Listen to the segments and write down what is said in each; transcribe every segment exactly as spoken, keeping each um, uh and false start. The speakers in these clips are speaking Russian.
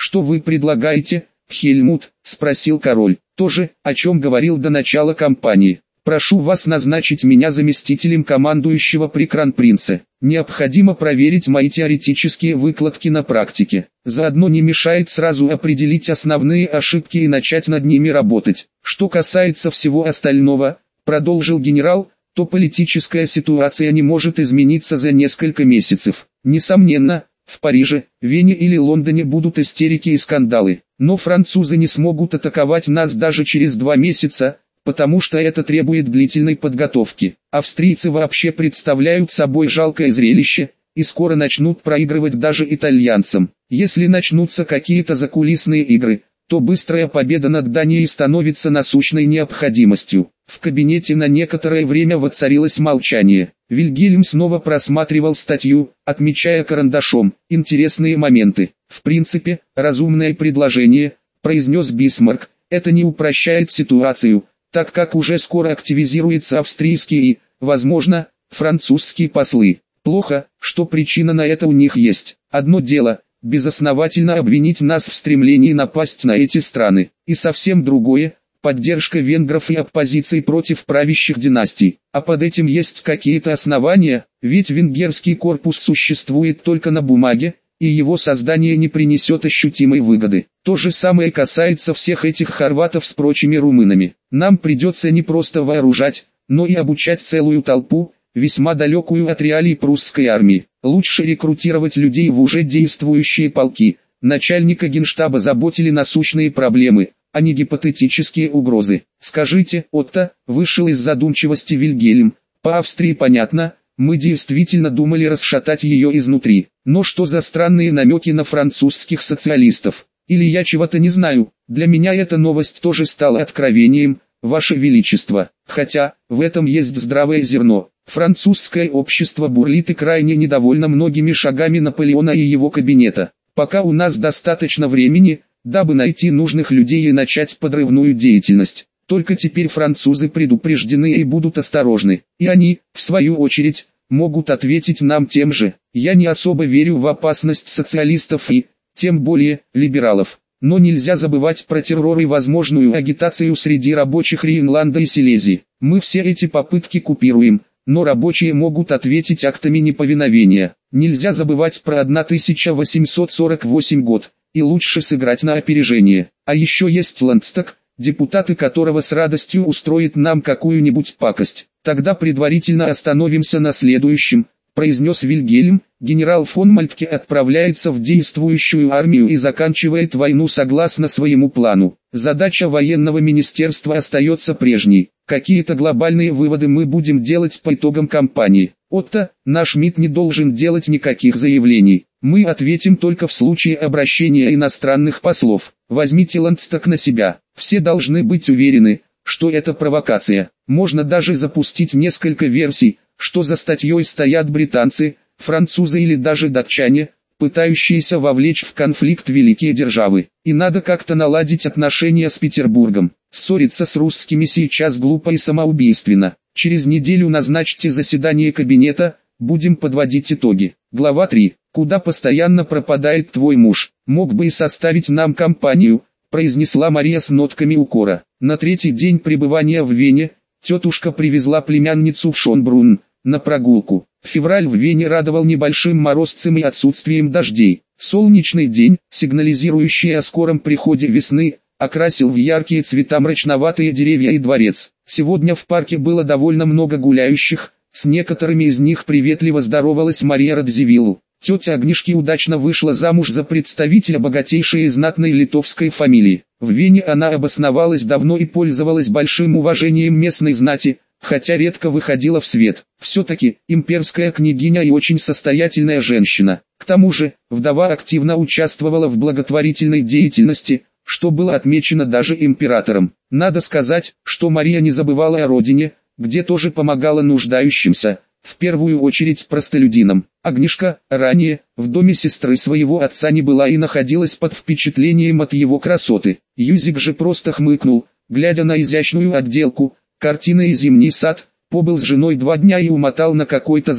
«Что вы предлагаете, Хельмут?» – спросил король. «То же, о чем говорил до начала кампании. Прошу вас назначить меня заместителем командующего при Кронпринце. Необходимо проверить мои теоретические выкладки на практике. Заодно не мешает сразу определить основные ошибки и начать над ними работать. Что касается всего остального», – продолжил генерал, – «то политическая ситуация не может измениться за несколько месяцев. Несомненно, в Париже, Вене или Лондоне будут истерики и скандалы, но французы не смогут атаковать нас даже через два месяца, потому что это требует длительной подготовки. Австрийцы вообще представляют собой жалкое зрелище, и скоро начнут проигрывать даже итальянцам. Если начнутся какие-то закулисные игры, то быстрая победа над Данией становится насущной необходимостью». В кабинете на некоторое время воцарилось молчание. Вильгельм снова просматривал статью, отмечая карандашом интересные моменты. «В принципе, разумное предложение», – произнес Бисмарк. «Это не упрощает ситуацию, так как уже скоро активизируются австрийские и, возможно, французские послы. Плохо, что причина на это у них есть. Одно дело – безосновательно обвинить нас в стремлении напасть на эти страны, и совсем другое – поддержка венгров и оппозиции против правящих династий. А под этим есть какие-то основания, ведь венгерский корпус существует только на бумаге, и его создание не принесет ощутимой выгоды. То же самое касается всех этих хорватов с прочими румынами. Нам придется не просто вооружать, но и обучать целую толпу, весьма далекую от реалий прусской армии. Лучше рекрутировать людей в уже действующие полки. Начальника генштаба заботили насущные проблемы, а не гипотетические угрозы. Скажите, Отто, вышел из задумчивости Вильгельм, по Австрии понятно, мы действительно думали расшатать ее изнутри. Но что за странные намеки на французских социалистов? Или я чего-то не знаю? Для меня эта новость тоже стала откровением, Ваше Величество. Хотя, в этом есть здравое зерно. Французское общество бурлит и крайне недовольно многими шагами Наполеона и его кабинета. Пока у нас достаточно времени, дабы найти нужных людей и начать подрывную деятельность. Только теперь французы предупреждены и будут осторожны. И они, в свою очередь, могут ответить нам тем же. Я не особо верю в опасность социалистов и, тем более, либералов. Но нельзя забывать про террор и возможную агитацию среди рабочих Рейнланда и Силезии. Мы все эти попытки купируем, но рабочие могут ответить актами неповиновения. Нельзя забывать про тысяча восемьсот сорок восьмой год, и лучше сыграть на опережение. А еще есть Ландстаг, депутаты которого с радостью устроят нам какую-нибудь пакость. Тогда предварительно остановимся на следующем, произнес Вильгельм. Генерал фон Мальтке отправляется в действующую армию и заканчивает войну согласно своему плану. Задача военного министерства остается прежней. Какие-то глобальные выводы мы будем делать по итогам кампании. Отто, наш МИД не должен делать никаких заявлений. Мы ответим только в случае обращения иностранных послов. Возьмите Ландстаг на себя. Все должны быть уверены, что это провокация. Можно даже запустить несколько версий, что за статьей стоят британцы, французы или даже датчане, пытающиеся вовлечь в конфликт великие державы. И надо как-то наладить отношения с Петербургом. Ссориться с русскими сейчас глупо и самоубийственно. Через неделю назначьте заседание кабинета, будем подводить итоги. Глава три. Куда постоянно пропадает твой муж? Мог бы и составить нам компанию, произнесла Мария с нотками укора. На третий день пребывания в Вене, тетушка привезла племянницу в Шонбрунн на прогулку. Февраль в Вене радовал небольшим морозцем и отсутствием дождей. Солнечный день, сигнализирующий о скором приходе весны, окрасил в яркие цвета мрачноватые деревья и дворец. Сегодня в парке было довольно много гуляющих, с некоторыми из них приветливо здоровалась Мария Радзивиллу. Тетя Агнешки удачно вышла замуж за представителя богатейшей и знатной литовской фамилии. В Вене она обосновалась давно и пользовалась большим уважением местной знати, хотя редко выходила в свет. Все-таки, имперская княгиня и очень состоятельная женщина. К тому же, вдова активно участвовала в благотворительной деятельности, что было отмечено даже императором. Надо сказать, что Мария не забывала о родине, где тоже помогала нуждающимся, в первую очередь простолюдинам. Агнешка, ранее, в доме сестры своего отца не была и находилась под впечатлением от его красоты. Юзик же просто хмыкнул, глядя на изящную отделку, картины и зимний сад, побыл с женой два дня и умотал на какой-то завод.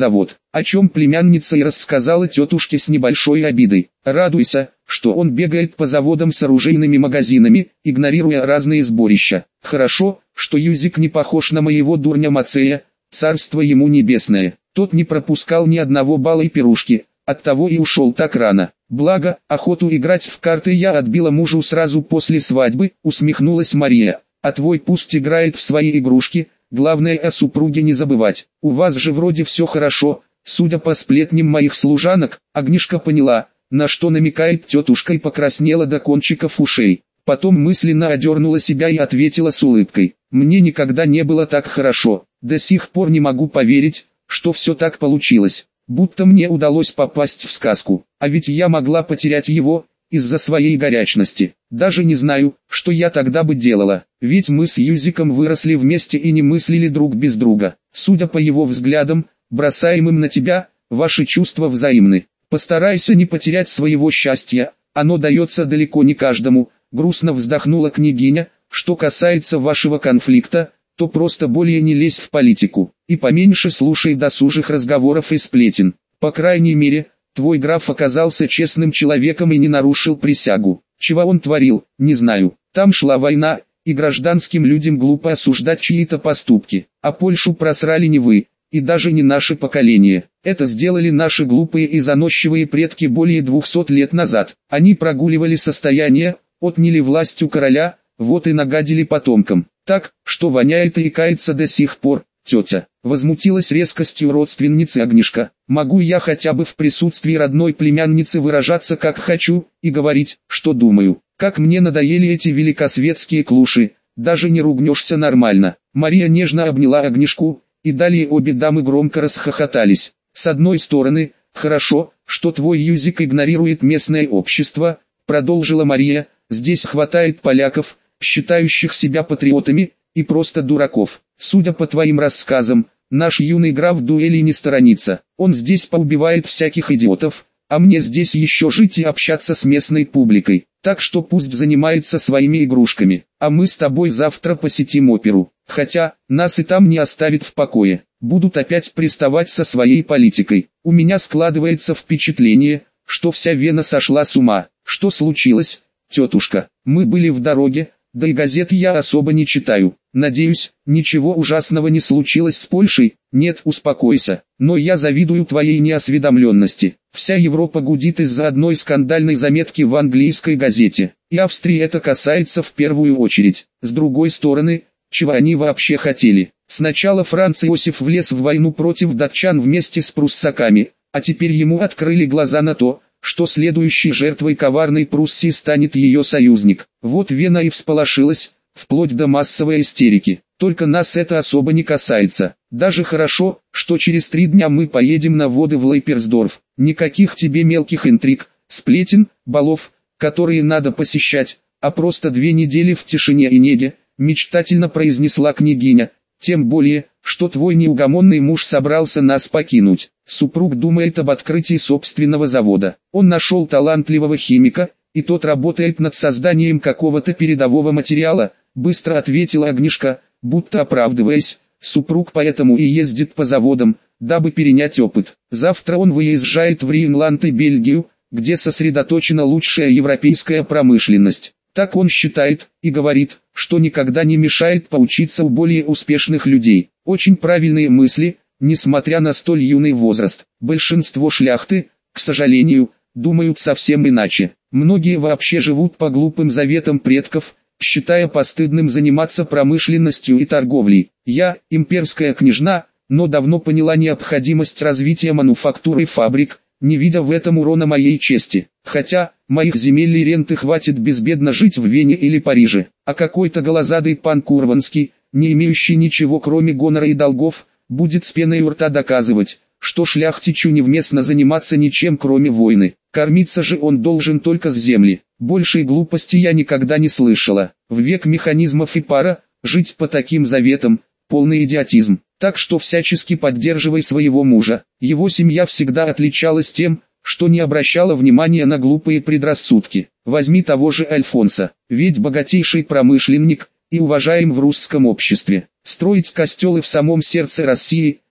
о чем племянница и рассказала тетушке с небольшой обидой. Радуйся, что он бегает по заводам с оружейными магазинами, игнорируя разные сборища. Хорошо, что Юзик не похож на моего дурня Мацея, царство ему небесное. Тот не пропускал ни одного бала и пирушки, оттого и ушел так рано. Благо, охоту играть в карты я отбила мужу сразу после свадьбы, усмехнулась Мария. А твой пусть играет в свои игрушки, главное о супруге не забывать. У вас же вроде все хорошо. Судя по сплетням моих служанок, Агнешка поняла, на что намекает тетушка, и покраснела до кончиков ушей. Потом мысленно одернула себя и ответила с улыбкой: «Мне никогда не было так хорошо, до сих пор не могу поверить, что все так получилось, будто мне удалось попасть в сказку, а ведь я могла потерять его, из-за своей горячности. Даже не знаю, что я тогда бы делала, ведь мы с Юзиком выросли вместе и не мыслили друг без друга. Судя по его взглядам, бросаемым на тебя, ваши чувства взаимны. Постарайся не потерять своего счастья, оно дается далеко не каждому», — грустно вздохнула княгиня. «Что касается вашего конфликта, то просто более не лезь в политику, и поменьше слушай досужих разговоров и сплетен. По крайней мере, твой граф оказался честным человеком и не нарушил присягу. Чего он творил, не знаю. Там шла война, и гражданским людям глупо осуждать чьи-то поступки. А Польшу просрали не вы, и даже не наше поколение. Это сделали наши глупые и заносчивые предки более двухсот лет назад. Они прогуливали состояние, отняли власть у короля, вот и нагадили потомкам. Так, что воняет и кается до сих пор, тетя». Возмутилась резкостью родственницы Агнешка. «Могу я хотя бы в присутствии родной племянницы выражаться как хочу, и говорить, что думаю? Как мне надоели эти великосветские клуши, даже не ругнешься нормально». Мария нежно обняла Агнешку, и далее обе дамы громко расхохотались. «С одной стороны, хорошо, что твой Юзик игнорирует местное общество», — продолжила Мария, «здесь хватает поляков, считающих себя патриотами, и просто дураков. Судя по твоим рассказам, наш юный граф в дуэли не сторонится. Он здесь поубивает всяких идиотов, а мне здесь еще жить и общаться с местной публикой. Так что пусть занимается своими игрушками, а мы с тобой завтра посетим оперу. Хотя, нас и там не оставит в покое. Будут опять приставать со своей политикой. У меня складывается впечатление, что вся Вена сошла с ума. Что случилось, тетушка? Мы были в дороге, да и газет я особо не читаю. Надеюсь, ничего ужасного не случилось с Польшей? Нет, успокойся. Но я завидую твоей неосведомленности. Вся Европа гудит из-за одной скандальной заметки в английской газете. И Австрии это касается в первую очередь. С другой стороны, чего они вообще хотели? Сначала Франц Иосиф влез в войну против датчан вместе с пруссаками, а теперь ему открыли глаза на то, что следующей жертвой коварной Пруссии станет ее союзник. Вот Вена и всполошилась, вплоть до массовой истерики. Только нас это особо не касается. Даже хорошо, что через три дня мы поедем на воды в Лейперсдорф. Никаких тебе мелких интриг, сплетен, балов, которые надо посещать, а просто две недели в тишине и неге, мечтательно произнесла княгиня. Тем более, что твой неугомонный муж собрался нас покинуть. Супруг думает об открытии собственного завода. Он нашел талантливого химика, и тот работает над созданием какого-то передового материала, быстро ответила Агнешка, будто оправдываясь. Супруг поэтому и ездит по заводам, дабы перенять опыт. Завтра он выезжает в Рейнланд и Бельгию, где сосредоточена лучшая европейская промышленность. Так он считает, и говорит, что никогда не мешает поучиться у более успешных людей. Очень правильные мысли, несмотря на столь юный возраст. Большинство шляхты, к сожалению, думают совсем иначе. Многие вообще живут по глупым заветам предков, считая постыдным заниматься промышленностью и торговлей. Я, имперская княжна, но давно поняла необходимость развития мануфактуры и фабрик, не видя в этом урона моей чести. Хотя, моих земель и ренты хватит безбедно жить в Вене или Париже, а какой-то голозадый пан Курванский, не имеющий ничего кроме гонора и долгов, будет с пеной у рта доказывать, что шляхтичу невместно заниматься ничем кроме войны. Кормиться же он должен только с земли. Большей глупости я никогда не слышала. В век механизмов и пара, жить по таким заветам, полный идиотизм. Так что всячески поддерживай своего мужа. Его семья всегда отличалась тем, что не обращала внимания на глупые предрассудки. Возьми того же Альфонса, ведь богатейший промышленник, и уважаем в русском обществе. Строить костелы в самом сердце России,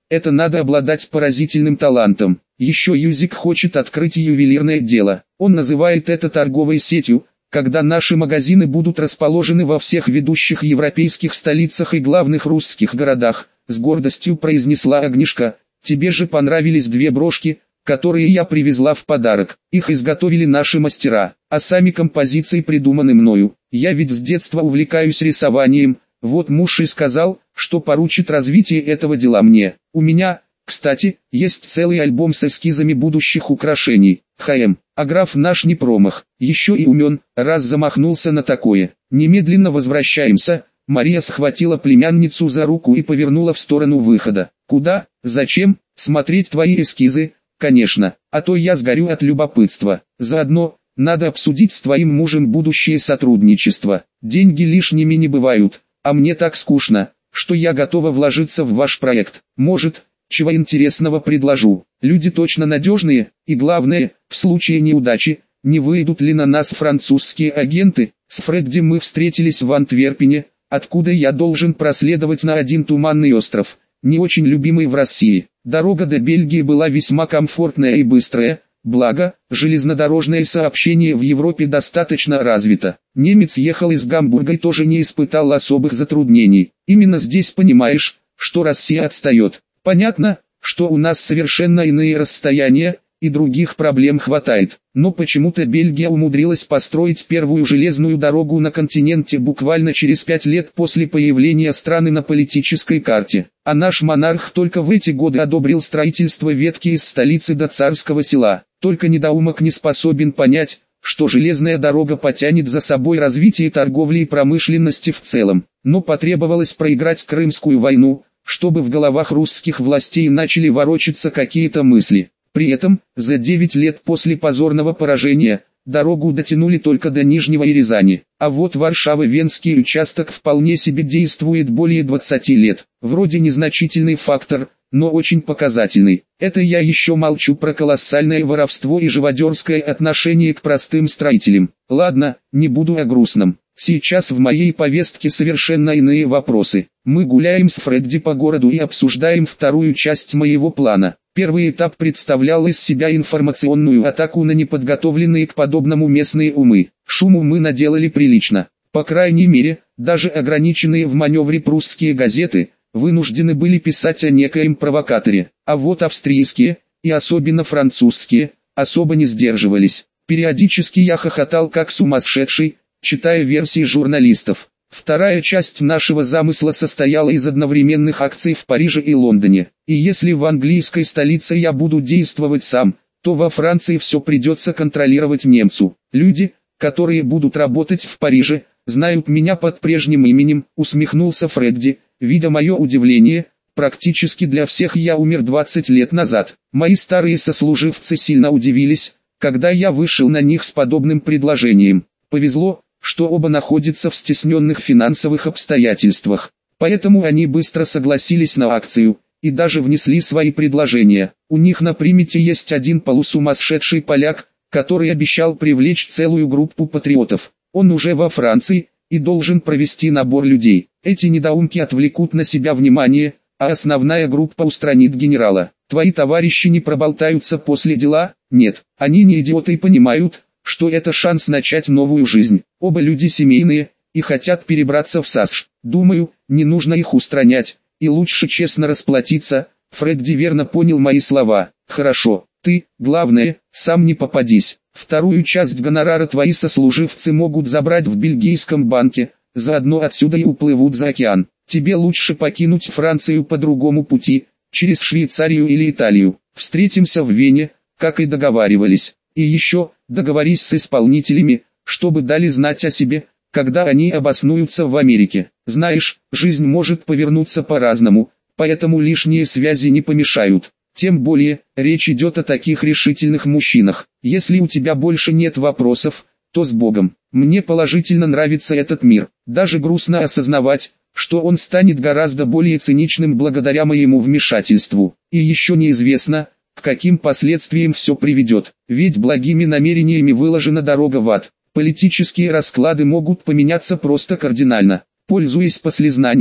это надо обладать поразительным талантом. Еще Юзик хочет открыть ювелирное дело. Он называет это торговой сетью. Когда наши магазины будут расположены во всех ведущих европейских столицах и главных русских городах, с гордостью произнесла Агнешка. Тебе же понравились две брошки, которые я привезла в подарок. Их изготовили наши мастера, а сами композиции придуманы мною. Я ведь с детства увлекаюсь рисованием, вот муж и сказал, что поручит развитие этого дела мне. У меня, кстати, есть целый альбом с эскизами будущих украшений. ХМ, а граф наш не промах, еще и умен, раз замахнулся на такое. Немедленно возвращаемся. Мария схватила племянницу за руку и повернула в сторону выхода. Куда? Зачем? Смотреть твои эскизы? Конечно, а то я сгорю от любопытства. Заодно, надо обсудить с твоим мужем будущее сотрудничество. Деньги лишними не бывают, а мне так скучно, что я готова вложиться в ваш проект. Может, чего интересного предложу. Люди точно надежные, и главное, в случае неудачи, не выйдут ли на нас французские агенты. С Фредди мы встретились в Антверпене, откуда я должен проследовать на один туманный остров, не очень любимый в России. Дорога до Бельгии была весьма комфортная и быстрая, благо, железнодорожное сообщение в Европе достаточно развито. Немец ехал из Гамбурга и тоже не испытал особых затруднений. Именно здесь понимаешь, что Россия отстает. Понятно, что у нас совершенно иные расстояния, и других проблем хватает. Но почему-то Бельгия умудрилась построить первую железную дорогу на континенте буквально через пять лет после появления страны на политической карте. А наш монарх только в эти годы одобрил строительство ветки из столицы до Царского Села. Только недоумок не способен понять, что железная дорога потянет за собой развитие торговли и промышленности в целом. Но потребовалось проиграть Крымскую войну, чтобы в головах русских властей начали ворочаться какие-то мысли. При этом, за девять лет после позорного поражения, дорогу дотянули только до Нижнего и Рязани. А вот Варшава-Венский участок вполне себе действует более двадцати лет. Вроде незначительный фактор, но очень показательный. Это я еще молчу про колоссальное воровство и живодерское отношение к простым строителям. Ладно, не буду о грустном. Сейчас в моей повестке совершенно иные вопросы. Мы гуляем с Фредди по городу и обсуждаем вторую часть моего плана. Первый этап представлял из себя информационную атаку на неподготовленные к подобному местные умы. Шуму мы наделали прилично. По крайней мере, даже ограниченные в маневре прусские газеты вынуждены были писать о некоем провокаторе. А вот австрийские, и особенно французские, особо не сдерживались. Периодически я хохотал как сумасшедший, читая версии журналистов. Вторая часть нашего замысла состояла из одновременных акций в Париже и Лондоне. И если в английской столице я буду действовать сам, то во Франции все придется контролировать немцу. Люди, которые будут работать в Париже, знают меня под прежним именем, усмехнулся Фредди, видя мое удивление. Практически для всех я умер двадцать лет назад. Мои старые сослуживцы сильно удивились, когда я вышел на них с подобным предложением. Повезло, что оба находятся в стесненных финансовых обстоятельствах. Поэтому они быстро согласились на акцию, и даже внесли свои предложения. У них на примете есть один полусумасшедший поляк, который обещал привлечь целую группу патриотов. Он уже во Франции, и должен провести набор людей. Эти недоумки отвлекут на себя внимание, а основная группа устранит генерала. Твои товарищи не проболтаются после дела? Нет, они не идиоты и понимают, что это шанс начать новую жизнь. Оба люди семейные, и хотят перебраться в САСШ. Думаю, не нужно их устранять, и лучше честно расплатиться. Фредди верно понял мои слова. Хорошо, ты, главное, сам не попадись. Вторую часть гонорара твои сослуживцы могут забрать в бельгийском банке, заодно отсюда и уплывут за океан. Тебе лучше покинуть Францию по другому пути, через Швейцарию или Италию. Встретимся в Вене, как и договаривались. И еще, договорись с исполнителями, чтобы дали знать о себе, когда они обоснуются в Америке. Знаешь, жизнь может повернуться по-разному, поэтому лишние связи не помешают. Тем более, речь идет о таких решительных мужчинах. Если у тебя больше нет вопросов, то с Богом. Мне положительно нравится этот мир. Даже грустно осознавать, что он станет гораздо более циничным благодаря моему вмешательству. И еще неизвестно, к каким последствиям все приведет. Ведь благими намерениями выложена дорога в ад. Политические расклады могут поменяться просто кардинально. Пользуясь послезнанием,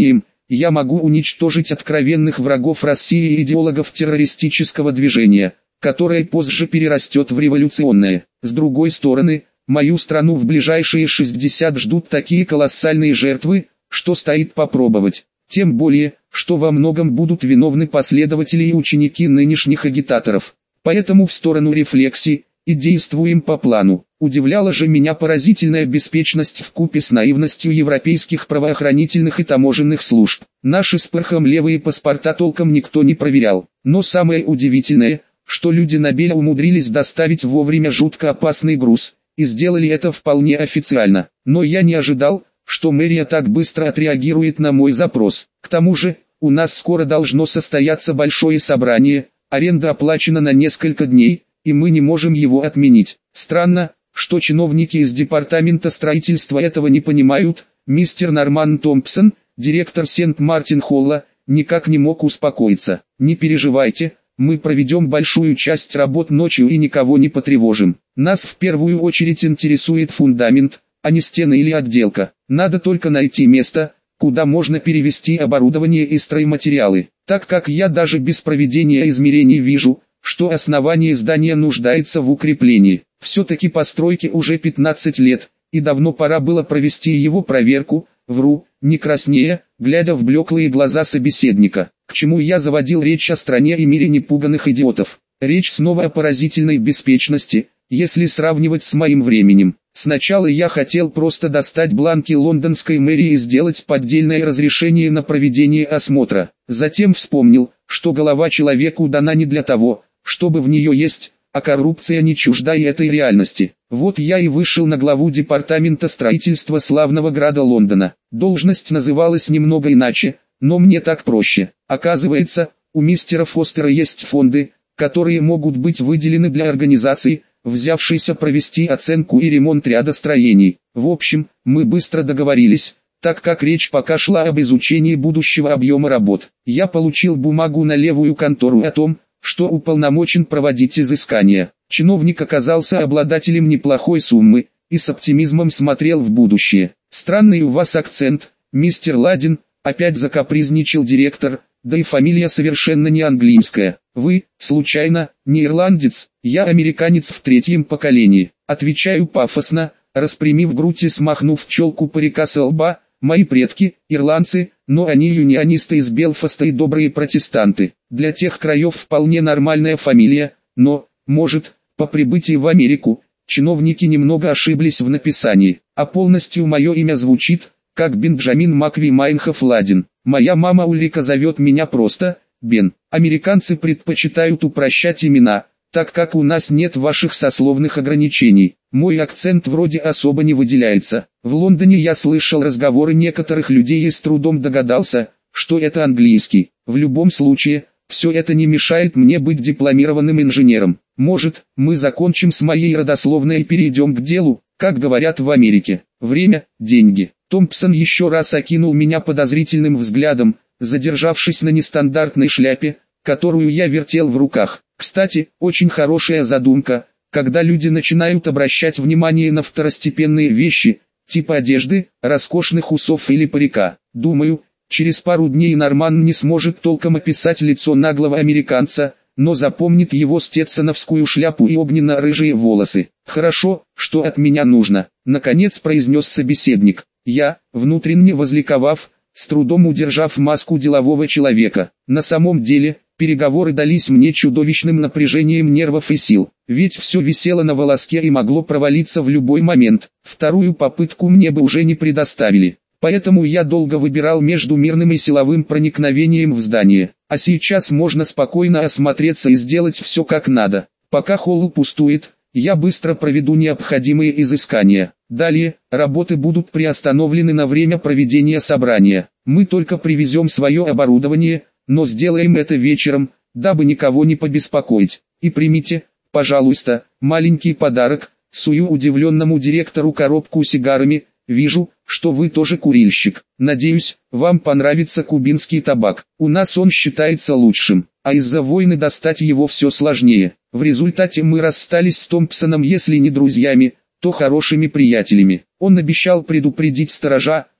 я могу уничтожить откровенных врагов России и идеологов террористического движения, которое позже перерастет в революционное. С другой стороны, мою страну в ближайшие шестьдесят ждут такие колоссальные жертвы, что стоит попробовать. Тем более, что во многом будут виновны последователи и ученики нынешних агитаторов. Поэтому в сторону рефлексии и действуем по плану. Удивляла же меня поразительная беспечность вкупе с наивностью европейских правоохранительных и таможенных служб. Наши с Перхом левые паспорта толком никто не проверял. Но самое удивительное, что люди на Бель умудрились доставить вовремя жутко опасный груз, и сделали это вполне официально. Но я не ожидал, что мэрия так быстро отреагирует на мой запрос. К тому же, у нас скоро должно состояться большое собрание, аренда оплачена на несколько дней, и мы не можем его отменить. Странно, что чиновники из департамента строительства этого не понимают. Мистер Норман Томпсон, директор Сент-Мартин-Холла, никак не мог успокоиться. Не переживайте, мы проведем большую часть работ ночью и никого не потревожим. Нас в первую очередь интересует фундамент, а не стены или отделка. Надо только найти место, куда можно перевести оборудование и стройматериалы. Так как я даже без проведения измерений вижу, что основание здания нуждается в укреплении. Все-таки постройке уже пятнадцать лет, и давно пора было провести его проверку. Вру, не краснея, глядя в блеклые глаза собеседника. К чему я заводил речь о стране и мире непуганных идиотов? Речь снова о поразительной беспечности, если сравнивать с моим временем. Сначала я хотел просто достать бланки лондонской мэрии и сделать поддельное разрешение на проведение осмотра. Затем вспомнил, что голова человеку дана не для того, чтобы в нее есть, а коррупция не чужда и этой реальности. Вот я и вышел на главу департамента строительства славного града Лондона. Должность называлась немного иначе, но мне так проще. Оказывается, у мистера Фостера есть фонды, которые могут быть выделены для организации, взявшейся провести оценку и ремонт ряда строений. В общем, мы быстро договорились, так как речь пока шла об изучении будущего объема работ. Я получил бумагу на левую контору о том, что уполномочен проводить изыскания. Чиновник оказался обладателем неплохой суммы, и с оптимизмом смотрел в будущее. «Странный у вас акцент, мистер Ладин», опять закапризничал директор, да и фамилия совершенно не английская. «Вы, случайно, не ирландец?» «Я американец в третьем поколении», отвечаю пафосно, распрямив грудь и смахнув челку парика со лба. «Мои предки – ирландцы, но они юнионисты из Белфаста и добрые протестанты. Для тех краев вполне нормальная фамилия, но, может, по прибытии в Америку, чиновники немного ошиблись в написании, а полностью мое имя звучит, как Бенджамин Макви Майнхоф Ладин. Моя мама Ульрика зовет меня просто Бен. Американцы предпочитают упрощать имена, так как у нас нет ваших сословных ограничений. Мой акцент вроде особо не выделяется. В Лондоне я слышал разговоры некоторых людей и с трудом догадался, что это английский. В любом случае, все это не мешает мне быть дипломированным инженером. Может, мы закончим с моей родословной и перейдем к делу, как говорят в Америке. Время, деньги. Томпсон еще раз окинул меня подозрительным взглядом, задержавшись на нестандартной шляпе, которую я вертел в руках. Кстати, очень хорошая задумка, когда люди начинают обращать внимание на второстепенные вещи, типа одежды, роскошных усов или парика. Думаю, через пару дней Норман не сможет толком описать лицо наглого американца, но запомнит его стетсоновскую шляпу и огненно-рыжие волосы. «Хорошо, что от меня нужно», — наконец произнес собеседник. Я, внутренне возликовав, с трудом удержав маску делового человека. На самом деле, переговоры дались мне чудовищным напряжением нервов и сил, ведь все висело на волоске и могло провалиться в любой момент. Вторую попытку мне бы уже не предоставили. Поэтому я долго выбирал между мирным и силовым проникновением в здание. А сейчас можно спокойно осмотреться и сделать все как надо. Пока холл пустует, я быстро проведу необходимые изыскания. Далее, работы будут приостановлены на время проведения собрания. Мы только привезем свое оборудование, но сделаем это вечером, дабы никого не побеспокоить. И примите, пожалуйста, маленький подарок. Сую удивленному директору коробку с сигарами. Вижу, что вы тоже курильщик. Надеюсь, вам понравится кубинский табак. У нас он считается лучшим, а из-за войны достать его все сложнее. В результате мы расстались с Томпсоном, если не друзьями, то хорошими приятелями. Он обещал предупредить сторожа,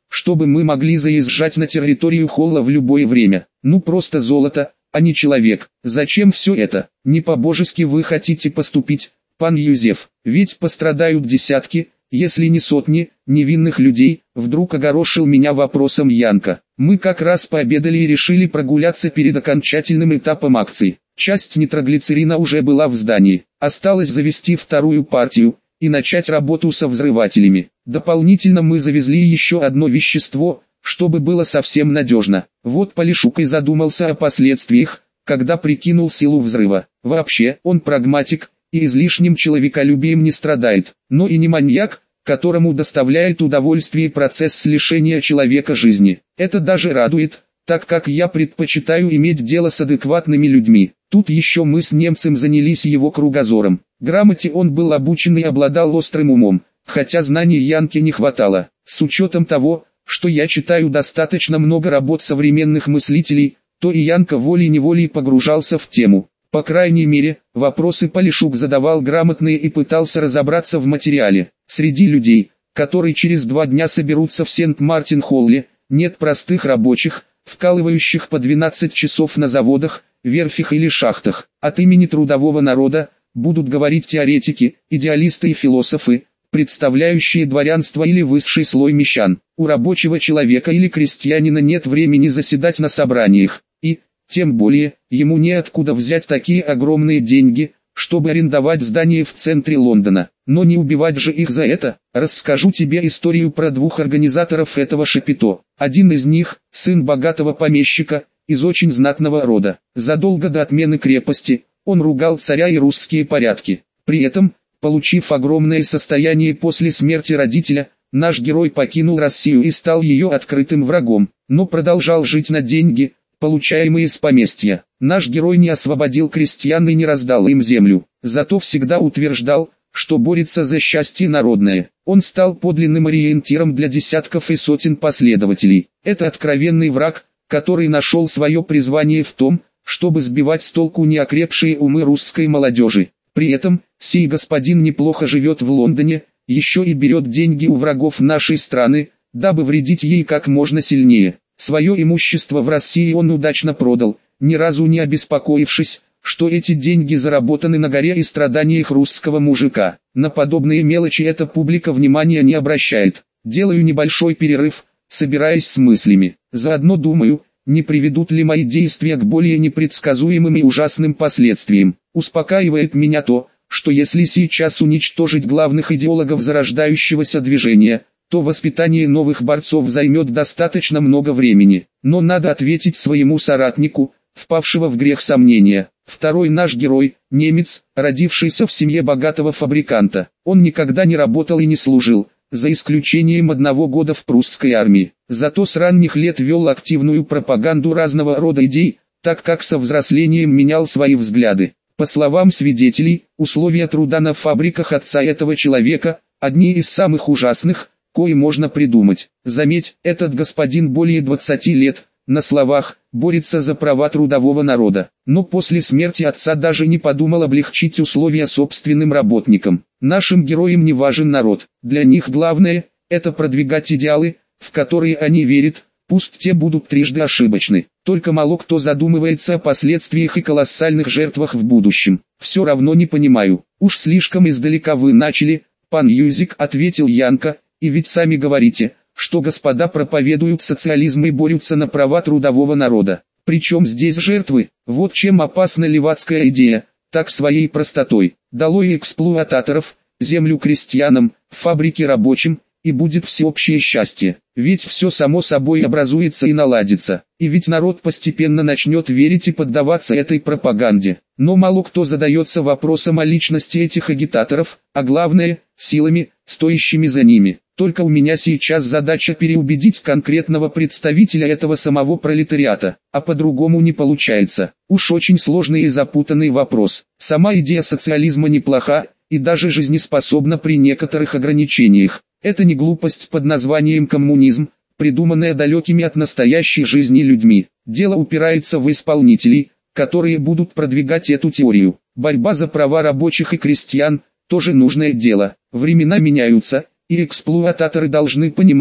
чтобы мы могли заезжать на территорию холла в любое время. Ну просто золото, а не человек. Зачем все это? Не по-божески вы хотите поступить, пан Юзеф, ведь пострадают десятки, если не сотни, невинных людей, вдруг огорошил меня вопросом Янка. Мы как раз пообедали и решили прогуляться перед окончательным этапом акции. Часть нитроглицерина уже была в здании, осталось завести вторую партию и начать работу со взрывателями. Дополнительно мы завезли еще одно вещество, чтобы было совсем надежно. Вот Полишук и задумался о последствиях, когда прикинул силу взрыва. Вообще, он прагматик, и излишним человеколюбием не страдает, но и не маньяк, которому доставляет удовольствие процесс лишения человека жизни. Это даже радует, так как я предпочитаю иметь дело с адекватными людьми. Тут еще мы с немцем занялись его кругозором. Грамоте он был обучен и обладал острым умом, хотя знаний Янке не хватало. С учетом того, что я читаю достаточно много работ современных мыслителей, то и Янка волей-неволей погружался в тему. По крайней мере, вопросы Полишук задавал грамотные и пытался разобраться в материале. Среди людей, которые через два дня соберутся в Сент-Мартин-Холле, нет простых рабочих, вкалывающих по двенадцать часов на заводах, верфях или шахтах. От имени трудового народа будут говорить теоретики, идеалисты и философы, представляющие дворянство или высший слой мещан. У рабочего человека или крестьянина нет времени заседать на собраниях, и, тем более, ему неоткуда взять такие огромные деньги, чтобы арендовать здание в центре Лондона. Но не убивать же их за это. Расскажу тебе историю про двух организаторов этого шапито. Один из них, сын богатого помещика, из очень знатного рода. Задолго до отмены крепости, он ругал царя и русские порядки. При этом, получив огромное состояние после смерти родителя, наш герой покинул Россию и стал ее открытым врагом, но продолжал жить на деньги, получаемые с поместья. Наш герой не освободил крестьян и не раздал им землю, зато всегда утверждал, что борется за счастье народное. Он стал подлинным ориентиром для десятков и сотен последователей. Это откровенный враг, который нашел свое призвание в том, чтобы сбивать с толку неокрепшие умы русской молодежи. При этом, сей господин неплохо живет в Лондоне, еще и берет деньги у врагов нашей страны, дабы вредить ей как можно сильнее. Свое имущество в России он удачно продал, ни разу не обеспокоившись, что эти деньги заработаны на горе и страданиях русского мужика. На подобные мелочи эта публика внимания не обращает. Делаю небольшой перерыв, собираясь с мыслями. Заодно думаю, не приведут ли мои действия к более непредсказуемым и ужасным последствиям. Успокаивает меня то, что если сейчас уничтожить главных идеологов зарождающегося движения, то воспитание новых борцов займет достаточно много времени. Но надо ответить своему соратнику, впавшего в грех сомнения. Второй наш герой, немец, родившийся в семье богатого фабриканта. Он никогда не работал и не служил, за исключением одного года в прусской армии. Зато с ранних лет вел активную пропаганду разного рода идей, так как со взрослением менял свои взгляды. По словам свидетелей, условия труда на фабриках отца этого человека – одни из самых ужасных, кои можно придумать. Заметь, этот господин более двадцати лет, на словах, борется за права трудового народа, но после смерти отца даже не подумал облегчить условия собственным работникам. Нашим героям не важен народ, для них главное – это продвигать идеалы, в которые они верят, пусть те будут трижды ошибочны. Только мало кто задумывается о последствиях и колоссальных жертвах в будущем. Все равно не понимаю, уж слишком издалека вы начали, пан Юзик, ответил Янка, и ведь сами говорите, что господа проповедуют социализм и борются на права трудового народа. Причем здесь жертвы? Вот чем опасна левацкая идея, так своей простотой. Долой эксплуататоров, землю крестьянам, фабрики рабочим, и будет всеобщее счастье. Ведь все само собой образуется и наладится. И ведь народ постепенно начнет верить и поддаваться этой пропаганде. Но мало кто задается вопросом о личности этих агитаторов, а главное, силами, стоящими за ними. Только у меня сейчас задача переубедить конкретного представителя этого самого пролетариата, а по-другому не получается. Уж очень сложный и запутанный вопрос. Сама идея социализма неплоха, и даже жизнеспособна при некоторых ограничениях. Это не глупость под названием коммунизм, придуманная далекими от настоящей жизни людьми. Дело упирается в исполнителей, которые будут продвигать эту теорию. Борьба за права рабочих и крестьян – тоже нужное дело. Времена меняются, и эксплуататоры должны понимать,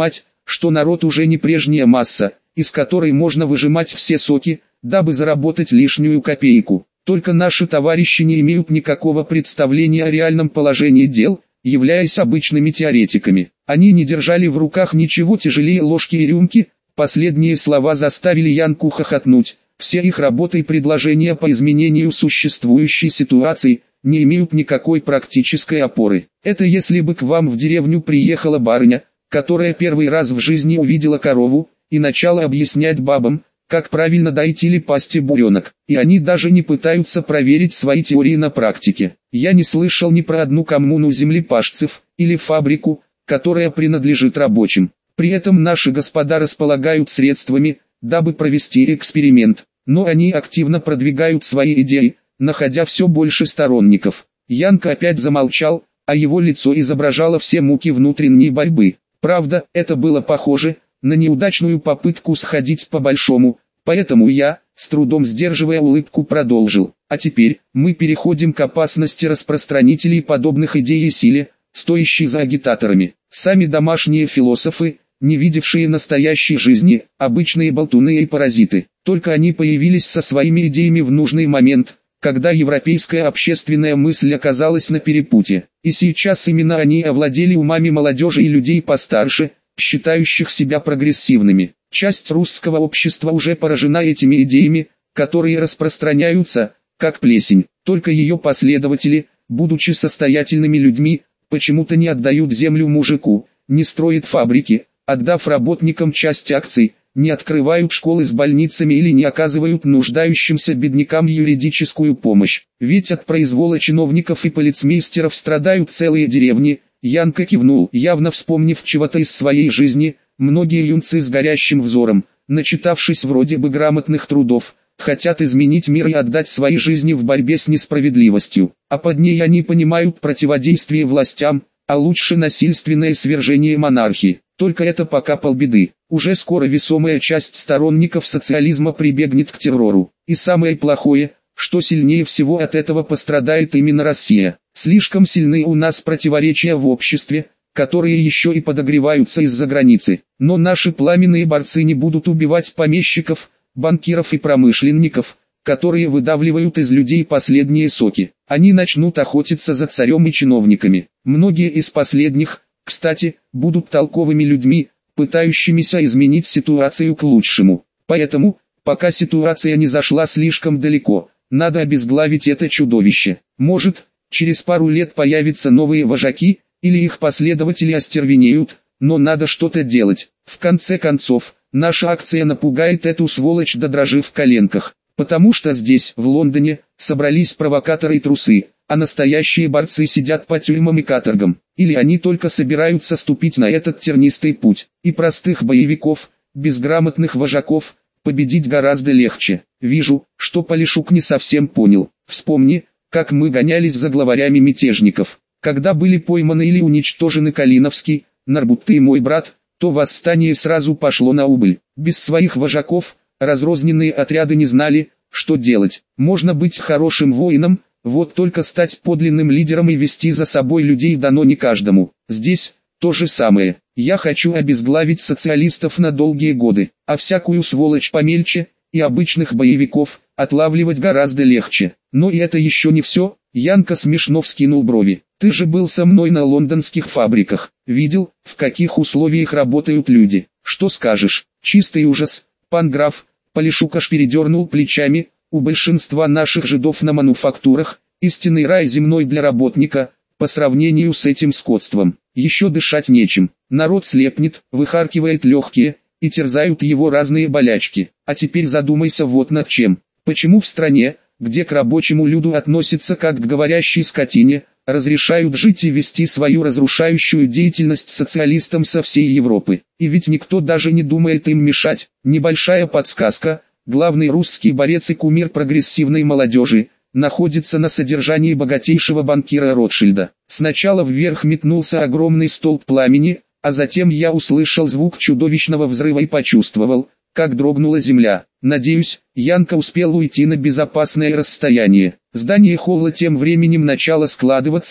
что народ уже не прежняя масса, из которой можно выжимать все соки, дабы заработать лишнюю копейку. Только наши товарищи не имеют никакого представления о реальном положении дел, являясь обычными теоретиками. Они не держали в руках ничего тяжелее ложки и рюмки. Последние слова заставили Янку хохотнуть. Все их работы и предложения по изменению существующей ситуации не имеют никакой практической опоры. Это если бы к вам в деревню приехала барыня, которая первый раз в жизни увидела корову, и начала объяснять бабам, как правильно доить или пасти буренок, и они даже не пытаются проверить свои теории на практике. Я не слышал ни про одну коммуну землепашцев, или фабрику, которая принадлежит рабочим. При этом наши господа располагают средствами, дабы провести эксперимент, но они активно продвигают свои идеи, находя все больше сторонников. Янка опять замолчал, а его лицо изображало все муки внутренней борьбы. Правда, это было похоже на неудачную попытку сходить по-большому, поэтому я, с трудом сдерживая улыбку, продолжил. А теперь, мы переходим к опасности распространителей подобных идей и силе, стоящей за агитаторами. Сами домашние философы, не видевшие настоящей жизни, обычные болтуны и паразиты. Только они появились со своими идеями в нужный момент, когда европейская общественная мысль оказалась на перепутье. И сейчас именно они овладели умами молодежи и людей постарше, считающих себя прогрессивными. Часть русского общества уже поражена этими идеями, которые распространяются, как плесень. Только ее последователи, будучи состоятельными людьми, почему-то не отдают землю мужику, не строят фабрики, отдав работникам часть акций, не открывают школы с больницами или не оказывают нуждающимся беднякам юридическую помощь. Ведь от произвола чиновников и полицмейстеров страдают целые деревни. Янка кивнул, явно вспомнив чего-то из своей жизни. Многие юнцы с горящим взором, начитавшись вроде бы грамотных трудов, хотят изменить мир и отдать свои жизни в борьбе с несправедливостью. А под ней они понимают противодействие властям, а лучше насильственное свержение монархии. Только это пока полбеды. Уже скоро весомая часть сторонников социализма прибегнет к террору. И самое плохое, что сильнее всего от этого пострадает именно Россия. Слишком сильны у нас противоречия в обществе, которые еще и подогреваются из-за границы. Но наши пламенные борцы не будут убивать помещиков, банкиров и промышленников, которые выдавливают из людей последние соки. Они начнут охотиться за царем и чиновниками. Многие из последних, кстати, будут толковыми людьми, пытающимися изменить ситуацию к лучшему. Поэтому, пока ситуация не зашла слишком далеко, надо обезглавить это чудовище. Может, через пару лет появятся новые вожаки, или их последователи остервенеют, но надо что-то делать. В конце концов, наша акция напугает эту сволочь до дрожи в коленках, потому что здесь, в Лондоне, собрались провокаторы и трусы, а настоящие борцы сидят по тюрьмам и каторгам. Или они только собираются ступить на этот тернистый путь. И простых боевиков, безграмотных вожаков, победить гораздо легче. Вижу, что Полишук не совсем понял. Вспомни, как мы гонялись за главарями мятежников. Когда были пойманы или уничтожены Калиновский, Нарбутты и мой брат, то восстание сразу пошло на убыль. Без своих вожаков, разрозненные отряды не знали, что делать. Можно быть хорошим воином, вот только стать подлинным лидером и вести за собой людей дано не каждому. Здесь то же самое. Я хочу обезглавить социалистов на долгие годы, а всякую сволочь помельче и обычных боевиков отлавливать гораздо легче. Но и это еще не все. Янка смешно вскинул брови. Ты же был со мной на лондонских фабриках, видел, в каких условиях работают люди. Что скажешь? Чистый ужас. Пан граф, Полишук аж передернул плечами. У большинства наших жидов на мануфактурах, истинный рай земной для работника, по сравнению с этим скотством. Еще дышать нечем. Народ слепнет, выхаркивает легкие, и терзают его разные болячки. А теперь задумайся вот над чем. Почему в стране, где к рабочему люду относятся как к говорящей скотине, разрешают жить и вести свою разрушающую деятельность социалистам со всей Европы? И ведь никто даже не думает им мешать. Небольшая подсказка. Главный русский борец и кумир прогрессивной молодежи, находится на содержании богатейшего банкира Ротшильда. Сначала вверх метнулся огромный столб пламени, а затем я услышал звук чудовищного взрыва и почувствовал, как дрогнула земля. Надеюсь, Янка успел уйти на безопасное расстояние. Здание холла тем временем начало складываться,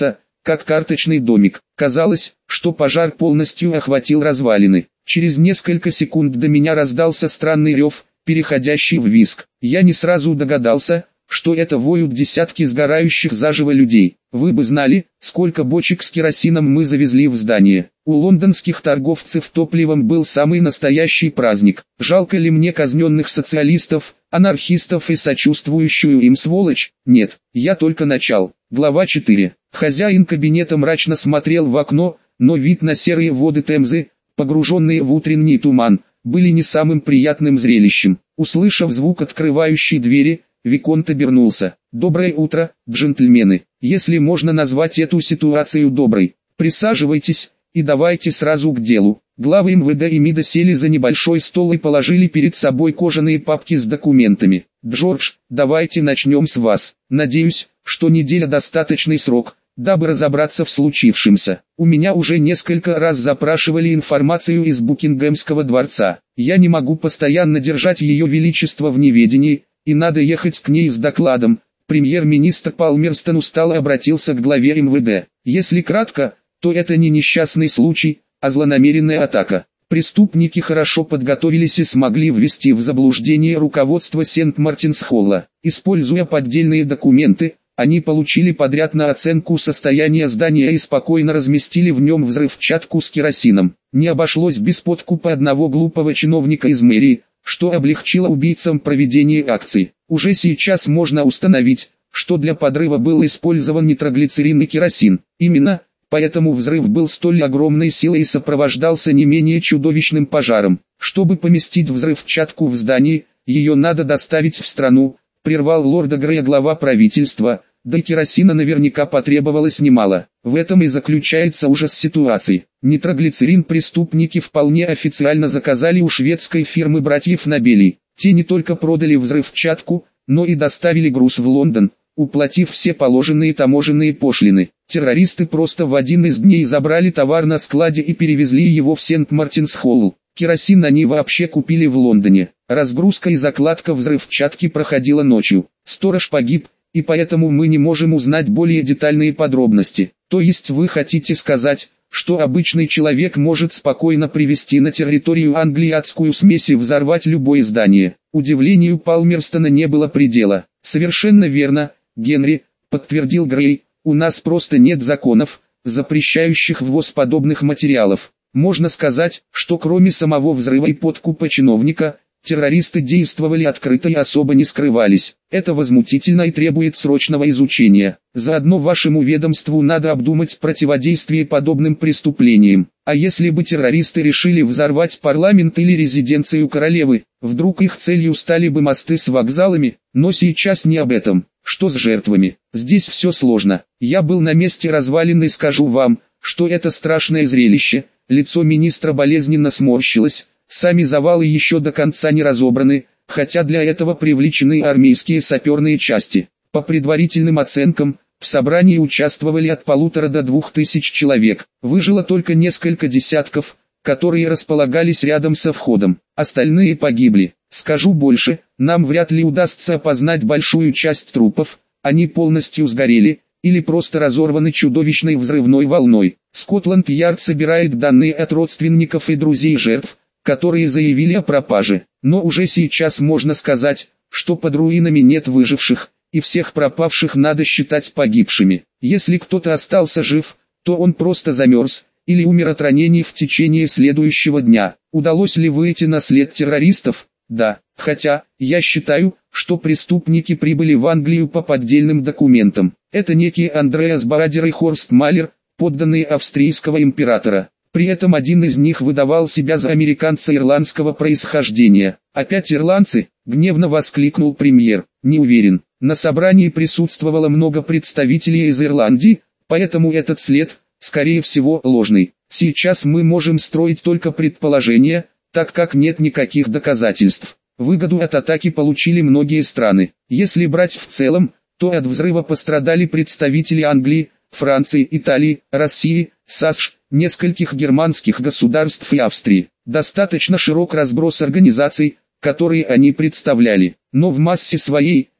как карточный домик. Казалось, что пожар полностью охватил развалины. Через несколько секунд до меня раздался странный рев, переходящий в визг. Я не сразу догадался, что это воют десятки сгорающих заживо людей. Вы бы знали, сколько бочек с керосином мы завезли в здание. У лондонских торговцев топливом был самый настоящий праздник. Жалко ли мне казненных социалистов, анархистов и сочувствующую им сволочь? Нет, я только начал. Глава четыре. Хозяин кабинета мрачно смотрел в окно, но вид на серые воды Темзы, погруженные в утренний туман, были не самым приятным зрелищем. Услышав звук открывающей двери, Виконт обернулся. «Доброе утро, джентльмены. Если можно назвать эту ситуацию доброй, присаживайтесь, и давайте сразу к делу». Главы эм вэ дэ и МИДа сели за небольшой стол и положили перед собой кожаные папки с документами. «Джордж, давайте начнем с вас. Надеюсь, что неделя достаточный срок, дабы разобраться в случившемся. У меня уже несколько раз запрашивали информацию из Букингемского дворца. Я не могу постоянно держать ее величество в неведении, и надо ехать к ней с докладом». Премьер-министр Палмерстон устало обратился к главе эм вэ дэ. «Если кратко, то это не несчастный случай, а злонамеренная атака. Преступники хорошо подготовились и смогли ввести в заблуждение руководство Сент-Мартинс-Холла. Используя поддельные документы, они получили подряд на оценку состояния здания и спокойно разместили в нем взрывчатку с керосином. Не обошлось без подкупа одного глупого чиновника из мэрии, что облегчило убийцам проведение акций. Уже сейчас можно установить, что для подрыва был использован нитроглицерин и керосин. Именно поэтому взрыв был столь огромной силой и сопровождался не менее чудовищным пожаром. Чтобы поместить взрывчатку в здании, ее надо доставить в страну, прервал лорда Грея глава правительства, да и керосина наверняка потребовалось немало. В этом и заключается ужас ситуации. Нитроглицерин преступники вполне официально заказали у шведской фирмы братьев Нобелей. Те не только продали взрывчатку, но и доставили груз в Лондон, уплатив все положенные таможенные пошлины. Террористы просто в один из дней забрали товар на складе и перевезли его в Сент-Мартинс-Холл. Керосин они вообще купили в Лондоне. Разгрузка и закладка взрывчатки проходила ночью. Сторож погиб, и поэтому мы не можем узнать более детальные подробности. То есть вы хотите сказать, что обычный человек может спокойно привезти на территорию Англии адскую смесь и взорвать любое здание? Удивлению Палмерстона не было предела. «Совершенно верно, Генри», — подтвердил Грей, — «у нас просто нет законов, запрещающих ввоз подобных материалов. Можно сказать, что кроме самого взрыва и подкупа чиновника, террористы действовали открыто и особо не скрывались. Это возмутительно и требует срочного изучения. Заодно вашему ведомству надо обдумать противодействие подобным преступлениям. А если бы террористы решили взорвать парламент или резиденцию королевы, вдруг их целью стали бы мосты с вокзалами? Но сейчас не об этом. Что с жертвами? Здесь все сложно. Я был на месте развалин и скажу вам, что это страшное зрелище». Лицо министра болезненно сморщилось. Сами завалы еще до конца не разобраны, хотя для этого привлечены армейские саперные части. По предварительным оценкам, в собрании участвовали от полутора до двух тысяч человек. Выжило только несколько десятков, которые располагались рядом со входом. Остальные погибли. Скажу больше, нам вряд ли удастся опознать большую часть трупов, они полностью сгорели, или просто разорваны чудовищной взрывной волной. Скотланд-Ярд собирает данные от родственников и друзей жертв, которые заявили о пропаже. Но уже сейчас можно сказать, что под руинами нет выживших, и всех пропавших надо считать погибшими. Если кто-то остался жив, то он просто замерз, или умер от ранений в течение следующего дня. Удалось ли выйти на след террористов? Да, хотя, я считаю, что преступники прибыли в Англию по поддельным документам. Это некие Андреас Баадер и Хорст Малер, подданные австрийского императора. При этом один из них выдавал себя за американца ирландского происхождения. «Опять ирландцы?» — гневно воскликнул премьер. «Не уверен. На собрании присутствовало много представителей из Ирландии, поэтому этот след, скорее всего, ложный. Сейчас мы можем строить только предположения, так как нет никаких доказательств. Выгоду от атаки получили многие страны. Если брать в целом, то от взрыва пострадали представители Англии, Франции, Италии, России, САСШ, нескольких германских государств и Австрии. Достаточно широк разброс организаций, которые они представляли. Но в массе своей,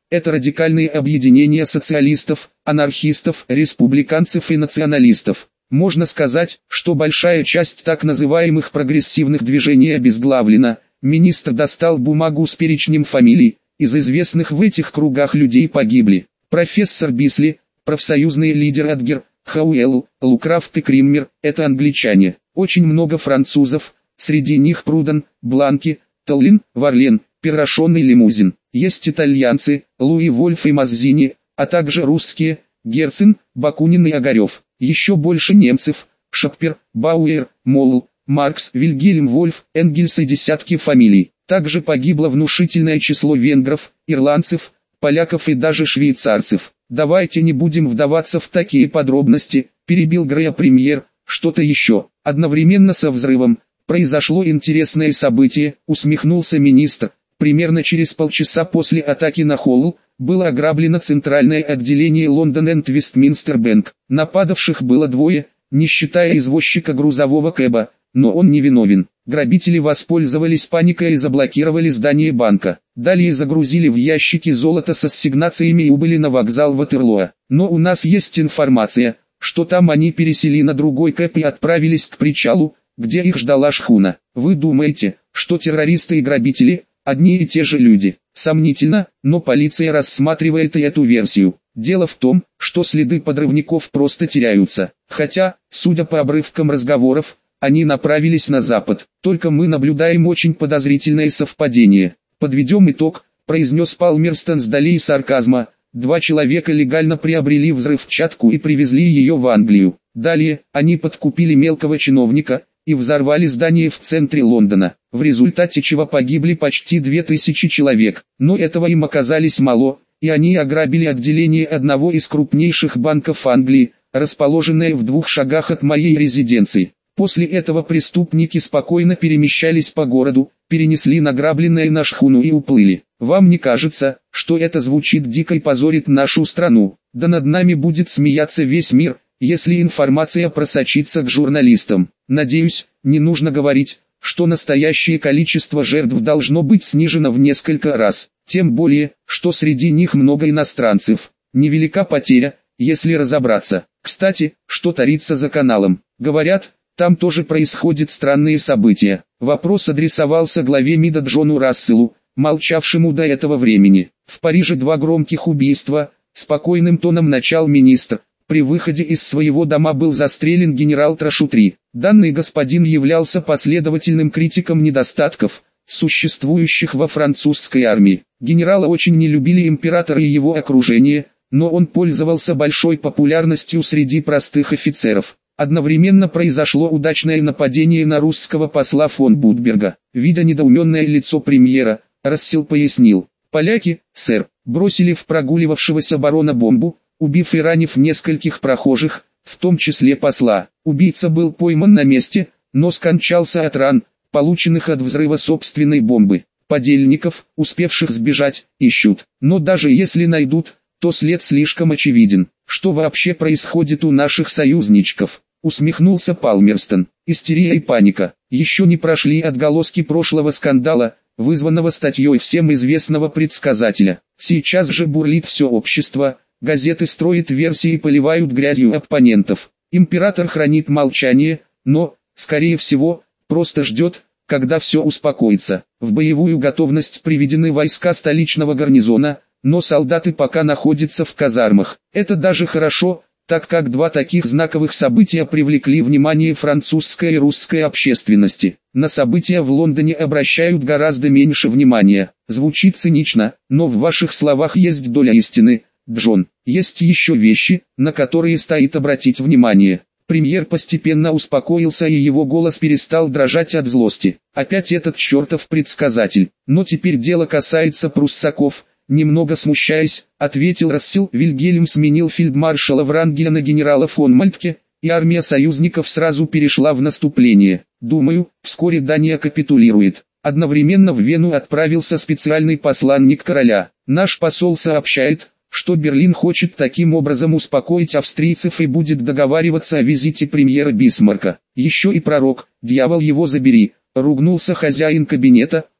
это радикальные объединения социалистов, анархистов, республиканцев и националистов. Можно сказать, что большая часть так называемых прогрессивных движений обезглавлена. Министр достал бумагу с перечнем фамилий, из известных в этих кругах людей погибли. Профессор Бисли, профсоюзный лидер Эдгар Хауэлл, Лукрафт и Криммер – это англичане. Очень много французов, среди них Пруден, Бланки, Толлин, Варлен, Перрошон и Лимузин. Есть итальянцы, Луи Вольф и Маззини, а также русские, Герцен, Бакунин и Огарев. Еще больше немцев, Шаппер, Бауэр, Молл, Маркс, Вильгельм Вольф, Энгельс и десятки фамилий. Также погибло внушительное число венгров, ирландцев, поляков и даже швейцарцев. Давайте не будем вдаваться в такие подробности, перебил Грея премьер. Что-то еще. Одновременно со взрывом произошло интересное событие, усмехнулся министр. Примерно через полчаса после атаки на Холл было ограблено центральное отделение Лондон энд Вестминстер Бэнк. Нападавших было двое, не считая извозчика грузового кэба, но он не виновен. Грабители воспользовались паникой и заблокировали здание банка. Далее загрузили в ящики золото с ассигнациями и убыли на вокзал Ватерлоо. Но у нас есть информация, что там они пересели на другой кэп и отправились к причалу, где их ждала шхуна. Вы думаете, что террористы и грабители – одни и те же люди? Сомнительно, но полиция рассматривает и эту версию. Дело в том, что следы подрывников просто теряются. Хотя, судя по обрывкам разговоров, они направились на запад. Только мы наблюдаем очень подозрительное совпадение. Подведем итог, произнес Палмерстон с долей сарказма. Два человека легально приобрели взрывчатку и привезли ее в Англию. Далее, они подкупили мелкого чиновника и взорвали здание в центре Лондона, в результате чего погибли почти две тысячи человек. Но этого им оказалось мало, и они ограбили отделение одного из крупнейших банков Англии, расположенное в двух шагах от моей резиденции. После этого преступники спокойно перемещались по городу, перенесли награбленное на шхуну и уплыли. Вам не кажется, что это звучит дико и позорит нашу страну? Да над нами будет смеяться весь мир, если информация просочится к журналистам. Надеюсь, не нужно говорить, что настоящее количество жертв должно быть снижено в несколько раз. Тем более, что среди них много иностранцев. Невелика потеря, если разобраться. Кстати, что творится за каналом? Говорят, там тоже происходят странные события. Вопрос адресовался главе МИДа Джону Расселу, молчавшему до этого времени. В Париже два громких убийства, спокойным тоном начал министр. При выходе из своего дома был застрелен генерал Трошутри. Данный господин являлся последовательным критиком недостатков, существующих во французской армии. Генерала очень не любили император и его окружение, но он пользовался большой популярностью среди простых офицеров. Одновременно произошло удачное нападение на русского посла фон Будберга. Видя недоуменное лицо премьера, Рассел пояснил: «Поляки, сэр, бросили в прогуливавшегося барона бомбу, убив и ранив нескольких прохожих, в том числе посла. Убийца был пойман на месте, но скончался от ран, полученных от взрыва собственной бомбы. Подельников, успевших сбежать, ищут. Но даже если найдут, то след слишком очевиден. Что вообще происходит у наших союзничков?» Усмехнулся Палмерстон. Истерия и паника. Еще не прошли отголоски прошлого скандала, вызванного статьей всем известного предсказателя. Сейчас же бурлит все общество, газеты строят версии и поливают грязью оппонентов. Император хранит молчание, но, скорее всего, просто ждет, когда все успокоится. В боевую готовность приведены войска столичного гарнизона, но солдаты пока находятся в казармах. Это даже хорошо, так как два таких знаковых события привлекли внимание французской и русской общественности. На события в Лондоне обращают гораздо меньше внимания. Звучит цинично, но в ваших словах есть доля истины, Джон. Есть еще вещи, на которые стоит обратить внимание. Премьер постепенно успокоился и его голос перестал дрожать от злости. Опять этот чертов предсказатель. Но теперь дело касается пруссаков. Немного смущаясь, ответил Рассел. Вильгельм сменил фельдмаршала Врангеля на генерала фон Мальтке, и армия союзников сразу перешла в наступление. Думаю, вскоре Дания капитулирует. Одновременно в Вену отправился специальный посланник короля. Наш посол сообщает, что Берлин хочет таким образом успокоить австрийцев и будет договариваться о визите премьера Бисмарка. Еще и пророк, дьявол его забери, ругнулся хозяин кабинета.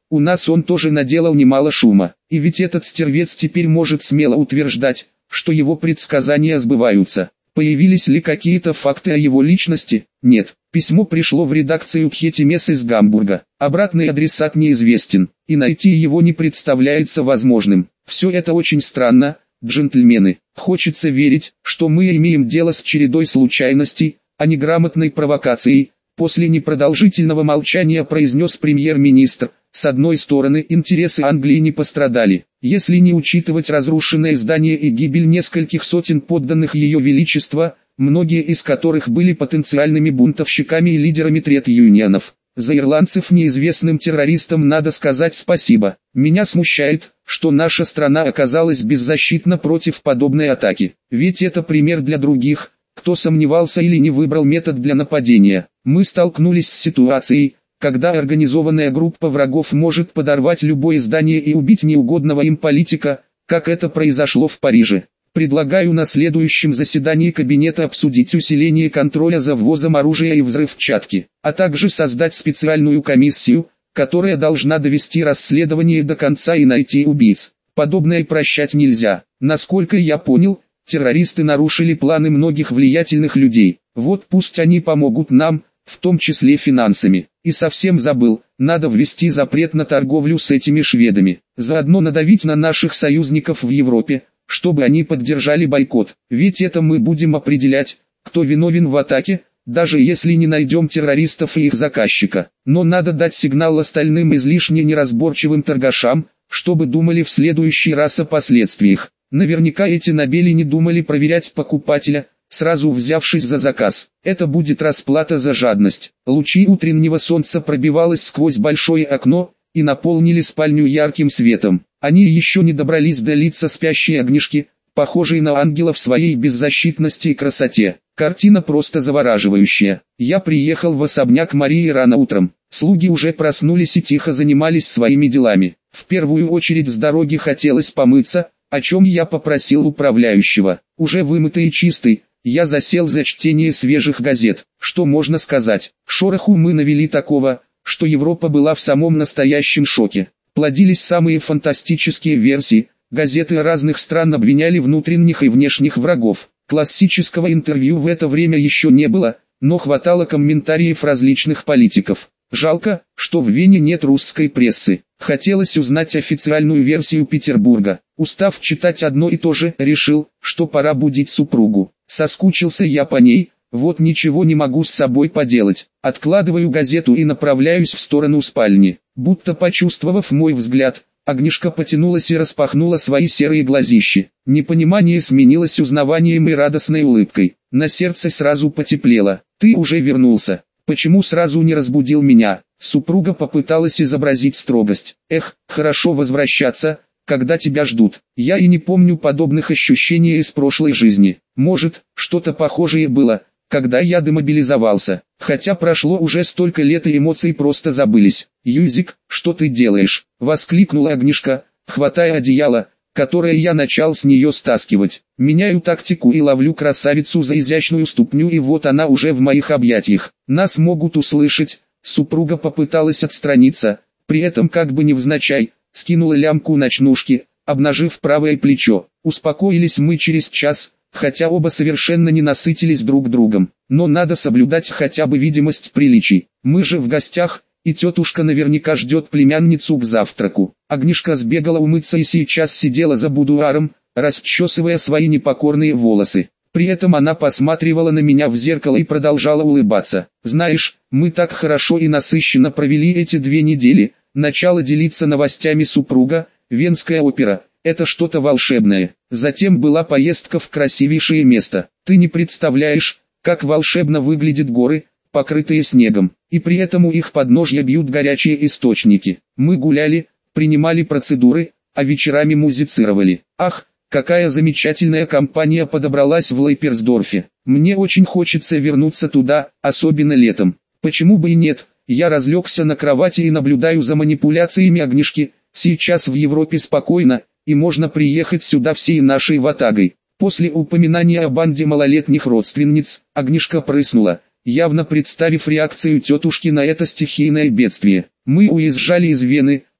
У нас он тоже наделал немало шума. И ведь этот стервец теперь может смело утверждать, что его предсказания сбываются. Появились ли какие-то факты о его личности? Нет. Письмо пришло в редакцию Пхетимес из Гамбурга. Обратный адресат неизвестен, и найти его не представляется возможным. Все это очень странно, джентльмены. Хочется верить, что мы имеем дело с чередой случайностей, а не грамотной провокацией. После непродолжительного молчания произнес премьер-министр: с одной стороны, интересы Англии не пострадали, если не учитывать разрушенное здание и гибель нескольких сотен подданных Ее Величества, многие из которых были потенциальными бунтовщиками и лидерами тред-юнионов. За ирландцев неизвестным террористам надо сказать спасибо. Меня смущает, что наша страна оказалась беззащитна против подобной атаки. Ведь это пример для других, кто сомневался или не выбрал метод для нападения. Мы столкнулись с ситуацией, когда организованная группа врагов может подорвать любое здание и убить неугодного им политика, как это произошло в Париже. Предлагаю на следующем заседании кабинета обсудить усиление контроля за ввозом оружия и взрывчатки, а также создать специальную комиссию, которая должна довести расследование до конца и найти убийц. Подобное прощать нельзя. Насколько я понял, террористы нарушили планы многих влиятельных людей. Вот пусть они помогут нам, в том числе финансами. И совсем забыл, надо ввести запрет на торговлю с этими шведами. Заодно надавить на наших союзников в Европе, чтобы они поддержали бойкот. Ведь это мы будем определять, кто виновен в атаке, даже если не найдем террористов и их заказчика. Но надо дать сигнал остальным излишне неразборчивым торгашам, чтобы думали в следующий раз о последствиях. Наверняка эти набели не думали проверять покупателя, сразу взявшись за заказ. Это будет расплата за жадность. Лучи утреннего солнца пробивалось сквозь большое окно и наполнили спальню ярким светом. Они еще не добрались до лица спящей Агнешки, похожей на ангела в своей беззащитности и красоте. Картина просто завораживающая. Я приехал в особняк Марии рано утром. Слуги уже проснулись и тихо занимались своими делами. В первую очередь с дороги хотелось помыться, о чем я попросил управляющего. Уже вымытый и чистый, я засел за чтение свежих газет. Что можно сказать? Шороху мы навели такого, что Европа была в самом настоящем шоке. Плодились самые фантастические версии, газеты разных стран обвиняли внутренних и внешних врагов. Классического интервью в это время еще не было, но хватало комментариев различных политиков. Жалко, что в Вене нет русской прессы. Хотелось узнать официальную версию Петербурга. Устав читать одно и то же, решил, что пора будить супругу. Соскучился я по ней, вот ничего не могу с собой поделать. Откладываю газету и направляюсь в сторону спальни. Будто почувствовав мой взгляд, Агнешка потянулась и распахнула свои серые глазищи. Непонимание сменилось узнаванием и радостной улыбкой. На сердце сразу потеплело. «Ты уже вернулся. Почему сразу не разбудил меня?» Супруга попыталась изобразить строгость. «Эх, хорошо возвращаться, когда тебя ждут. Я и не помню подобных ощущений из прошлой жизни. Может, что-то похожее было, когда я демобилизовался. Хотя прошло уже столько лет и эмоции просто забылись». «Юзик, что ты делаешь?» — воскликнула Агнешка, хватая одеяло, которое я начал с нее стаскивать. Меняю тактику и ловлю красавицу за изящную ступню, и вот она уже в моих объятиях. Нас могут услышать. Супруга попыталась отстраниться, при этом как бы невзначай, скинула лямку ночнушки, обнажив правое плечо. Успокоились мы через час, хотя оба совершенно не насытились друг другом. Но надо соблюдать хотя бы видимость приличий. Мы же в гостях, и тетушка наверняка ждет племянницу к завтраку. Агнешка сбегала умыться и сейчас сидела за будуаром, расчесывая свои непокорные волосы. При этом она посматривала на меня в зеркало и продолжала улыбаться. «Знаешь, мы так хорошо и насыщенно провели эти две недели». Начало делиться новостями супруга. «Венская опера – это что-то волшебное. Затем была поездка в красивейшее место. Ты не представляешь, как волшебно выглядят горы, покрытые снегом, и при этом у их подножья бьют горячие источники. Мы гуляли, принимали процедуры, а вечерами музицировали. Ах, какая замечательная компания подобралась в Лейперсдорфе. Мне очень хочется вернуться туда, особенно летом. Почему бы и нет?» Я разлегся на кровати и наблюдаю за манипуляциями Агнешки. Сейчас в Европе спокойно, и можно приехать сюда всей нашей ватагой. После упоминания о банде малолетних родственниц, Агнешка прыснула, явно представив реакцию тетушки на это стихийное бедствие. Мы уезжали из Вены,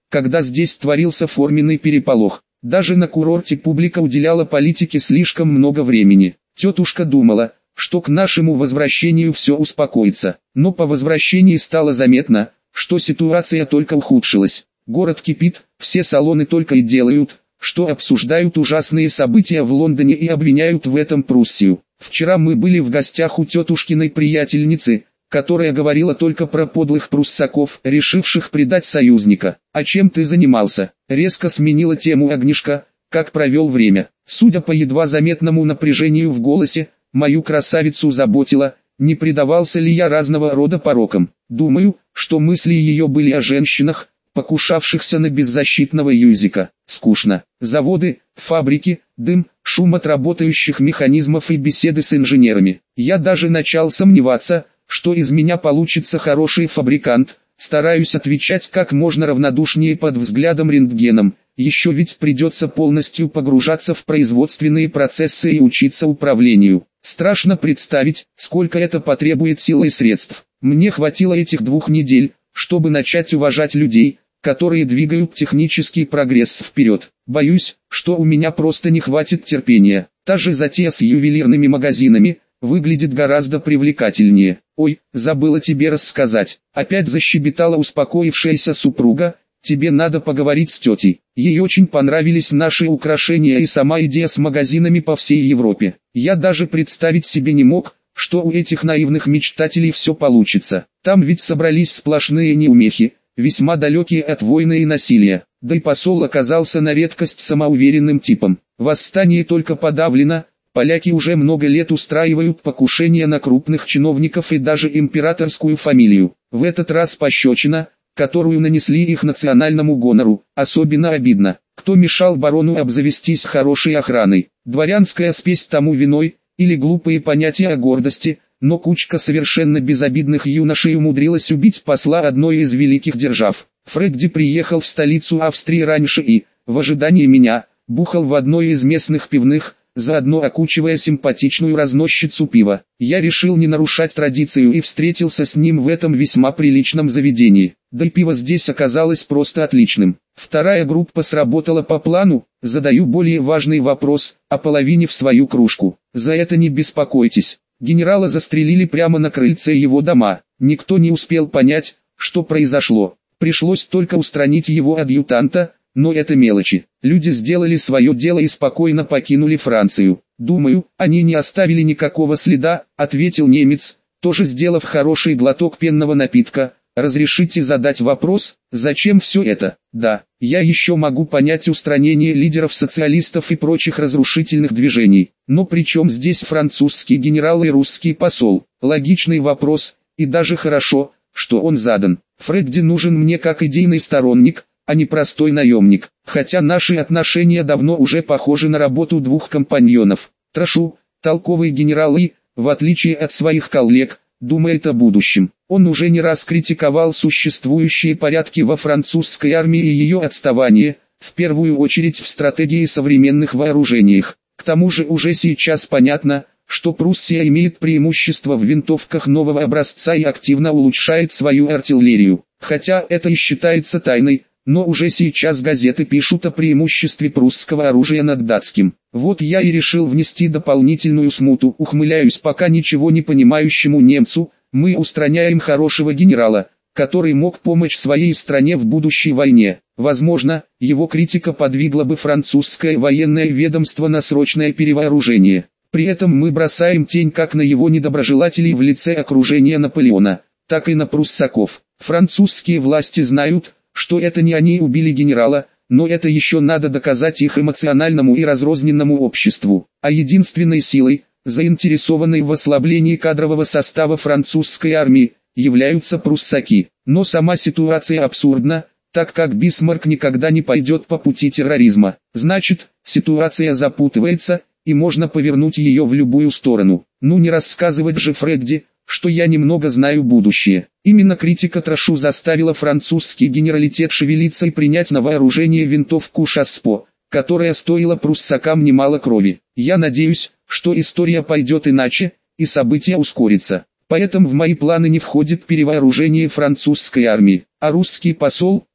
когда здесь творился форменный переполох. Даже на курорте публика уделяла политике слишком много времени. Тетушка думала, что к нашему возвращению все успокоится, но по возвращении стало заметно, что ситуация только ухудшилась. Город кипит, все салоны только и делают, что обсуждают ужасные события в Лондоне и обвиняют в этом Пруссию. Вчера мы были в гостях у тетушкиной приятельницы, которая говорила только про подлых пруссаков, решивших предать союзника. «А чем ты занимался?» — резко сменила тему Агнешка. «Как провел время?» Судя по едва заметному напряжению в голосе, мою красавицу заботило, не предавался ли я разного рода порокам. Думаю, что мысли ее были о женщинах, покушавшихся на беззащитного Юзика. Скучно. Заводы, фабрики, дым, шум от работающих механизмов и беседы с инженерами. Я даже начал сомневаться, что из меня получится хороший фабрикант. Стараюсь отвечать как можно равнодушнее под взглядом рентгеном. Еще ведь придется полностью погружаться в производственные процессы и учиться управлению. Страшно представить, сколько это потребует сил и средств. Мне хватило этих двух недель, чтобы начать уважать людей, которые двигают технический прогресс вперед. Боюсь, что у меня просто не хватит терпения. Та же затея с ювелирными магазинами выглядит гораздо привлекательнее. «Ой, забыла тебе рассказать», — опять защебетала успокоившаяся супруга. «Тебе надо поговорить с тетей. Ей очень понравились наши украшения и сама идея с магазинами по всей Европе. Я даже представить себе не мог, что у этих наивных мечтателей все получится. Там ведь собрались сплошные неумехи, весьма далекие от войны и насилия. Да и посол оказался на редкость самоуверенным типом. Восстание только подавлено. Поляки уже много лет устраивают покушения на крупных чиновников и даже императорскую фамилию. В этот раз пощечина, которую нанесли их национальному гонору, особенно обидно. Кто мешал барону обзавестись хорошей охраной? Дворянская спесь тому виной, или глупые понятия о гордости, но кучка совершенно безобидных юношей умудрилась убить посла одной из великих держав. Фредди приехал в столицу Австрии раньше и, в ожидании меня, бухал в одной из местных пивных, заодно окучивая симпатичную разносчицу пива. Я решил не нарушать традицию и встретился с ним в этом весьма приличном заведении. Да и пиво здесь оказалось просто отличным. Вторая группа сработала по плану. Задаю более важный вопрос, о половине в свою кружку. За это не беспокойтесь. Генерала застрелили прямо на крыльце его дома. Никто не успел понять, что произошло. Пришлось только устранить его адъютанта. Но это мелочи. Люди сделали свое дело и спокойно покинули Францию. «Думаю, они не оставили никакого следа», — ответил немец, тоже сделав хороший глоток пенного напитка. «Разрешите задать вопрос, зачем все это?» «Да, я еще могу понять устранение лидеров социалистов и прочих разрушительных движений. Но при чем здесь французский генерал и русский посол?» Логичный вопрос, и даже хорошо, что он задан. Фредди нужен мне как идейный сторонник, а не простой наемник, хотя наши отношения давно уже похожи на работу двух компаньонов. Трашу, толковый генерал и, в отличие от своих коллег, думает о будущем. Он уже не раз критиковал существующие порядки во французской армии и ее отставание, в первую очередь в стратегии современных вооружениях. К тому же уже сейчас понятно, что Пруссия имеет преимущество в винтовках нового образца и активно улучшает свою артиллерию, хотя это и считается тайной. Но уже сейчас газеты пишут о преимуществе прусского оружия над датским. Вот я и решил внести дополнительную смуту. Ухмыляюсь пока ничего не понимающему немцу. Мы устраняем хорошего генерала, который мог помочь своей стране в будущей войне. Возможно, его критика подвигла бы французское военное ведомство на срочное перевооружение. При этом мы бросаем тень как на его недоброжелателей в лице окружения Наполеона, так и на пруссаков. Французские власти знают, что это не они убили генерала, но это еще надо доказать их эмоциональному и разрозненному обществу. А единственной силой, заинтересованной в ослаблении кадрового состава французской армии, являются пруссаки. Но сама ситуация абсурдна, так как Бисмарк никогда не пойдет по пути терроризма. Значит, ситуация запутывается, и можно повернуть ее в любую сторону. Ну не рассказывать же Фредди, что я немного знаю будущее. Именно критика Трашу заставила французский генералитет шевелиться и принять на вооружение винтовку Шаспо, которая стоила пруссакам немало крови. Я надеюсь, что история пойдет иначе, и события ускорятся. Поэтому в мои планы не входит перевооружение французской армии. А русский посол,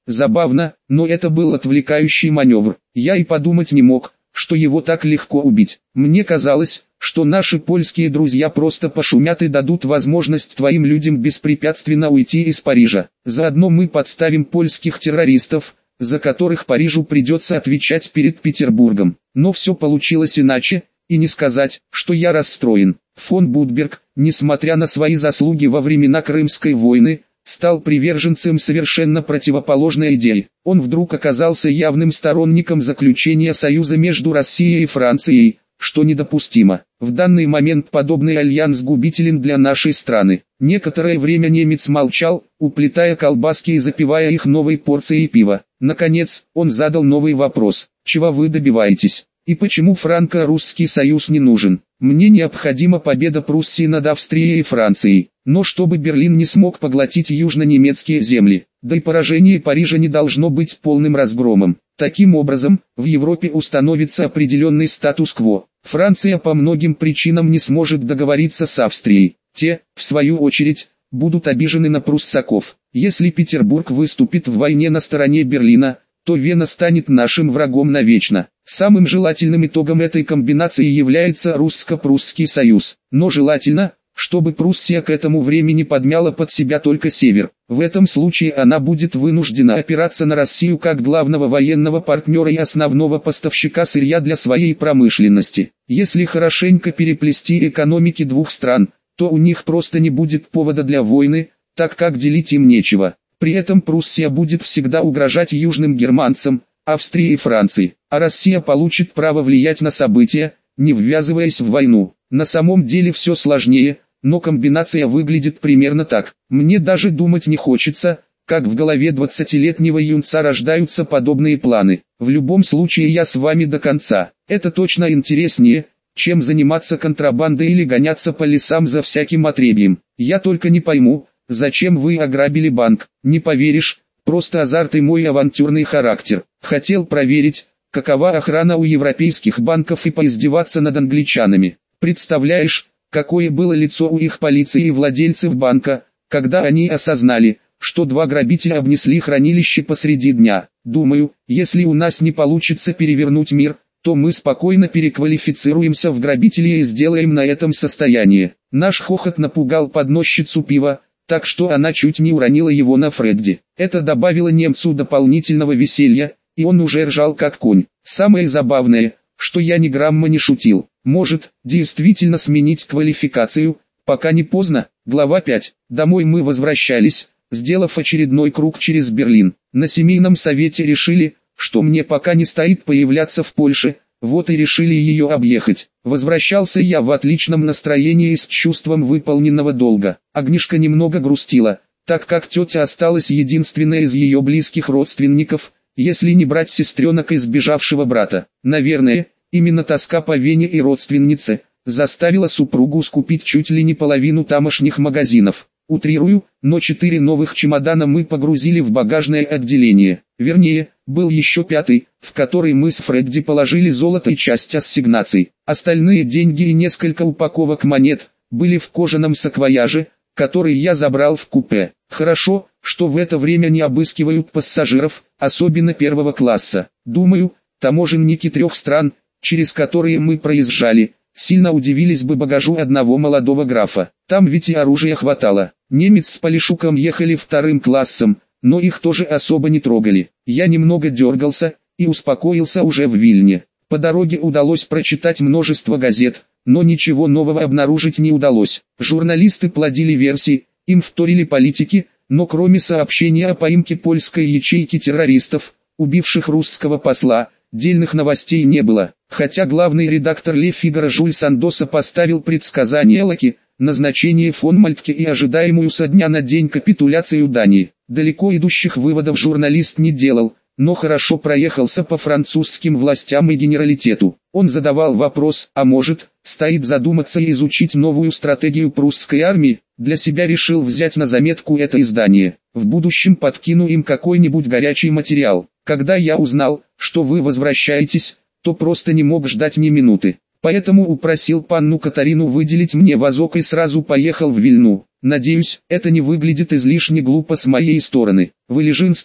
Забавно, но это был отвлекающий маневр. Я и подумать не мог, что его так легко убить. Мне казалось, что наши польские друзья просто пошумят и дадут возможность твоим людям беспрепятственно уйти из Парижа. Заодно мы подставим польских террористов, за которых Парижу придется отвечать перед Петербургом. Но все получилось иначе, и не сказать, что я расстроен. Фон Будберг, несмотря на свои заслуги во времена Крымской войны, стал приверженцем совершенно противоположной идеи. Он вдруг оказался явным сторонником заключения союза между Россией и Францией, что недопустимо. В данный момент подобный альянс губителен для нашей страны. Некоторое время немец молчал, уплетая колбаски и запивая их новой порцией пива. Наконец, он задал новый вопрос. Чего вы добиваетесь? И почему франко-русский союз не нужен? Мне необходима победа Пруссии над Австрией и Францией, но чтобы Берлин не смог поглотить южно-немецкие земли, да и поражение Парижа не должно быть полным разгромом. Таким образом, в Европе установится определенный статус-кво. Франция по многим причинам не сможет договориться с Австрией. Те, в свою очередь, будут обижены на пруссаков. Если Петербург выступит в войне на стороне Берлина, то Вена станет нашим врагом навечно. Самым желательным итогом этой комбинации является русско-прусский союз. Но желательно, чтобы Пруссия к этому времени подмяла под себя только север. В этом случае она будет вынуждена опираться на Россию как главного военного партнера и основного поставщика сырья для своей промышленности. Если хорошенько переплести экономики двух стран, то у них просто не будет повода для войны, так как делить им нечего. При этом Пруссия будет всегда угрожать южным германцам, Австрии и Франции, а Россия получит право влиять на события, не ввязываясь в войну. На самом деле все сложнее, но комбинация выглядит примерно так. Мне даже думать не хочется, как в голове двадцатилетнего юнца рождаются подобные планы. В любом случае я с вами до конца. Это точно интереснее, чем заниматься контрабандой или гоняться по лесам за всяким отребьем. Я только не пойму, зачем вы ограбили банк? Не поверишь, просто азарт и мой авантюрный характер. Хотел проверить, какова охрана у европейских банков и поиздеваться над англичанами. Представляешь, какое было лицо у их полиции и владельцев банка, когда они осознали, что два грабителя обнесли хранилище посреди дня. Думаю, если у нас не получится перевернуть мир, то мы спокойно переквалифицируемся в грабителей и сделаем на этом состояние. Наш хохот напугал подносчицу пива, так что она чуть не уронила его на Фредди. Это добавило немцу дополнительного веселья, и он уже ржал как конь. Самое забавное, что я ни грамма не шутил. Может, действительно сменить квалификацию, пока не поздно. Глава пять. Домой мы возвращались, сделав очередной круг через Берлин. На семейном совете решили, что мне пока не стоит появляться в Польше, вот и решили ее объехать. Возвращался я в отличном настроении и с чувством выполненного долга. Агнешка немного грустила, так как тетя осталась единственной из ее близких родственников, если не брать сестренок и сбежавшего брата. Наверное, именно тоска по Вене и родственнице заставила супругу скупить чуть ли не половину тамошних магазинов. Утрирую, но четыре новых чемодана мы погрузили в багажное отделение. Вернее, был еще пятый, в который мы с Фредди положили золото и часть ассигнаций. Остальные деньги и несколько упаковок монет были в кожаном саквояже, который я забрал в купе. Хорошо, что в это время не обыскивают пассажиров, особенно первого класса. Думаю, таможенники трех стран, через которые мы проезжали, сильно удивились бы багажу одного молодого графа. Там ведь и оружия хватало. Немец с Полишуком ехали вторым классом, но их тоже особо не трогали. Я немного дергался и успокоился уже в Вильне. По дороге удалось прочитать множество газет, но ничего нового обнаружить не удалось. Журналисты плодили версии, им вторили политики, но кроме сообщения о поимке польской ячейки террористов, убивших русского посла, дельных новостей не было. Хотя главный редактор Ле Фигаро Жюль Сандоса поставил предсказание Лаки, назначение фон Мальтке и ожидаемую со дня на день капитуляцию Дании. Далеко идущих выводов журналист не делал, но хорошо проехался по французским властям и генералитету. Он задавал вопрос, а может, стоит задуматься и изучить новую стратегию прусской армии. Для себя решил взять на заметку это издание. В будущем подкину им какой-нибудь горячий материал. Когда я узнал, что вы возвращаетесь, то просто не мог ждать ни минуты. Поэтому упросил панну Катарину выделить мне вазок и сразу поехал в Вильну. Надеюсь, это не выглядит излишне глупо с моей стороны. Вылежинский,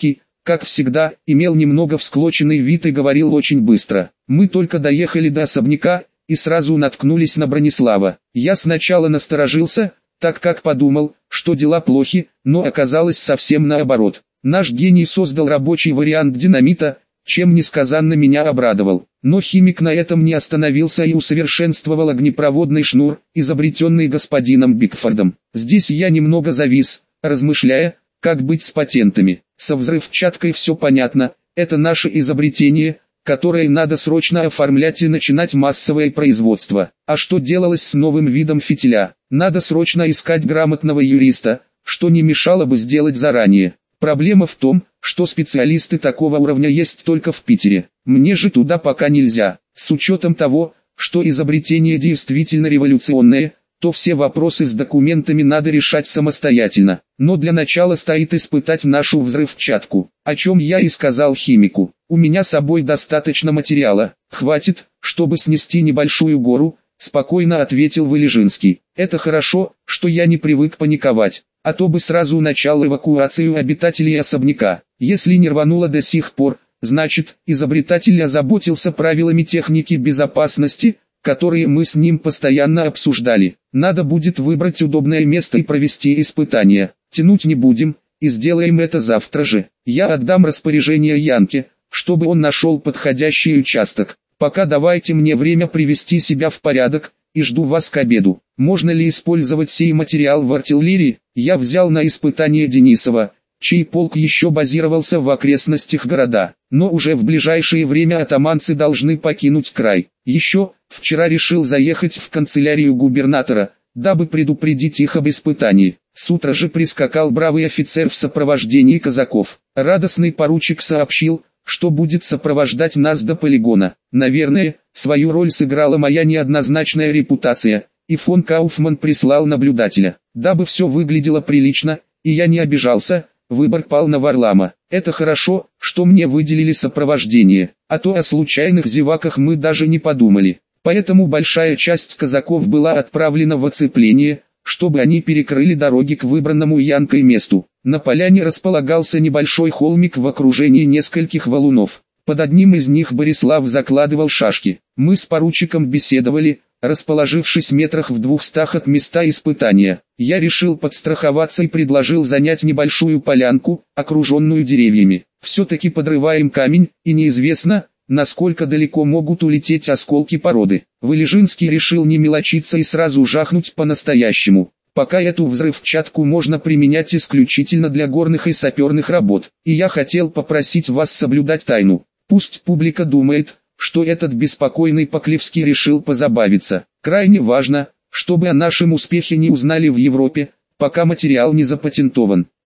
как всегда, имел немного всклоченный вид и говорил очень быстро. Мы только доехали до особняка и сразу наткнулись на Бронислава. Я сначала насторожился, так как подумал, что дела плохи, но оказалось совсем наоборот. Наш гений создал рабочий вариант динамита, чем несказанно меня обрадовал. Но химик на этом не остановился и усовершенствовал огнепроводный шнур, изобретенный господином Бигфордом. Здесь я немного завис, размышляя, как быть с патентами. Со взрывчаткой все понятно, это наше изобретение, которое надо срочно оформлять и начинать массовое производство. А что делалось с новым видом фитиля? Надо срочно искать грамотного юриста, что не мешало бы сделать заранее. Проблема в том, что специалисты такого уровня есть только в Питере. Мне же туда пока нельзя. С учетом того, что изобретение действительно революционное, то все вопросы с документами надо решать самостоятельно. Но для начала стоит испытать нашу взрывчатку, о чем я и сказал химику. У меня с собой достаточно материала, хватит, чтобы снести небольшую гору, спокойно ответил Вылежинский. Это хорошо, что я не привык паниковать, а то бы сразу начал эвакуацию обитателей особняка. Если не рвануло до сих пор, значит, изобретатель озаботился правилами техники безопасности, которые мы с ним постоянно обсуждали. Надо будет выбрать удобное место и провести испытания. Тянуть не будем, и сделаем это завтра же. Я отдам распоряжение Янке, чтобы он нашел подходящий участок. Пока давайте мне время привести себя в порядок, и жду вас к обеду. Можно ли использовать сей материал в артиллерии? Я взял на испытание Денисова, чей полк еще базировался в окрестностях города, но уже в ближайшее время атаманцы должны покинуть край. Еще, вчера решил заехать в канцелярию губернатора, дабы предупредить их об испытании. С утра же прискакал бравый офицер в сопровождении казаков. Радостный поручик сообщил, что будет сопровождать нас до полигона. Наверное, свою роль сыграла моя неоднозначная репутация, и фон Кауфман прислал наблюдателя. Дабы все выглядело прилично, и я не обижался, выбор пал на Варлама. Это хорошо, что мне выделили сопровождение, а то о случайных зеваках мы даже не подумали. Поэтому большая часть казаков была отправлена в оцепление, чтобы они перекрыли дороги к выбранному Янкой месту. На поляне располагался небольшой холмик в окружении нескольких валунов. Под одним из них Борислав закладывал шашки. Мы с поручиком беседовали, расположившись метрах в двухстах от места испытания. Я решил подстраховаться и предложил занять небольшую полянку, окруженную деревьями. Все-таки подрываем камень, и неизвестно, насколько далеко могут улететь осколки породы. Вылежинский решил не мелочиться и сразу жахнуть по-настоящему. Пока эту взрывчатку можно применять исключительно для горных и саперных работ. И я хотел попросить вас соблюдать тайну. Пусть публика думает, что этот беспокойный Поклевский решил позабавиться. Крайне важно, чтобы о нашем успехе не узнали в Европе, пока материал не запатентован.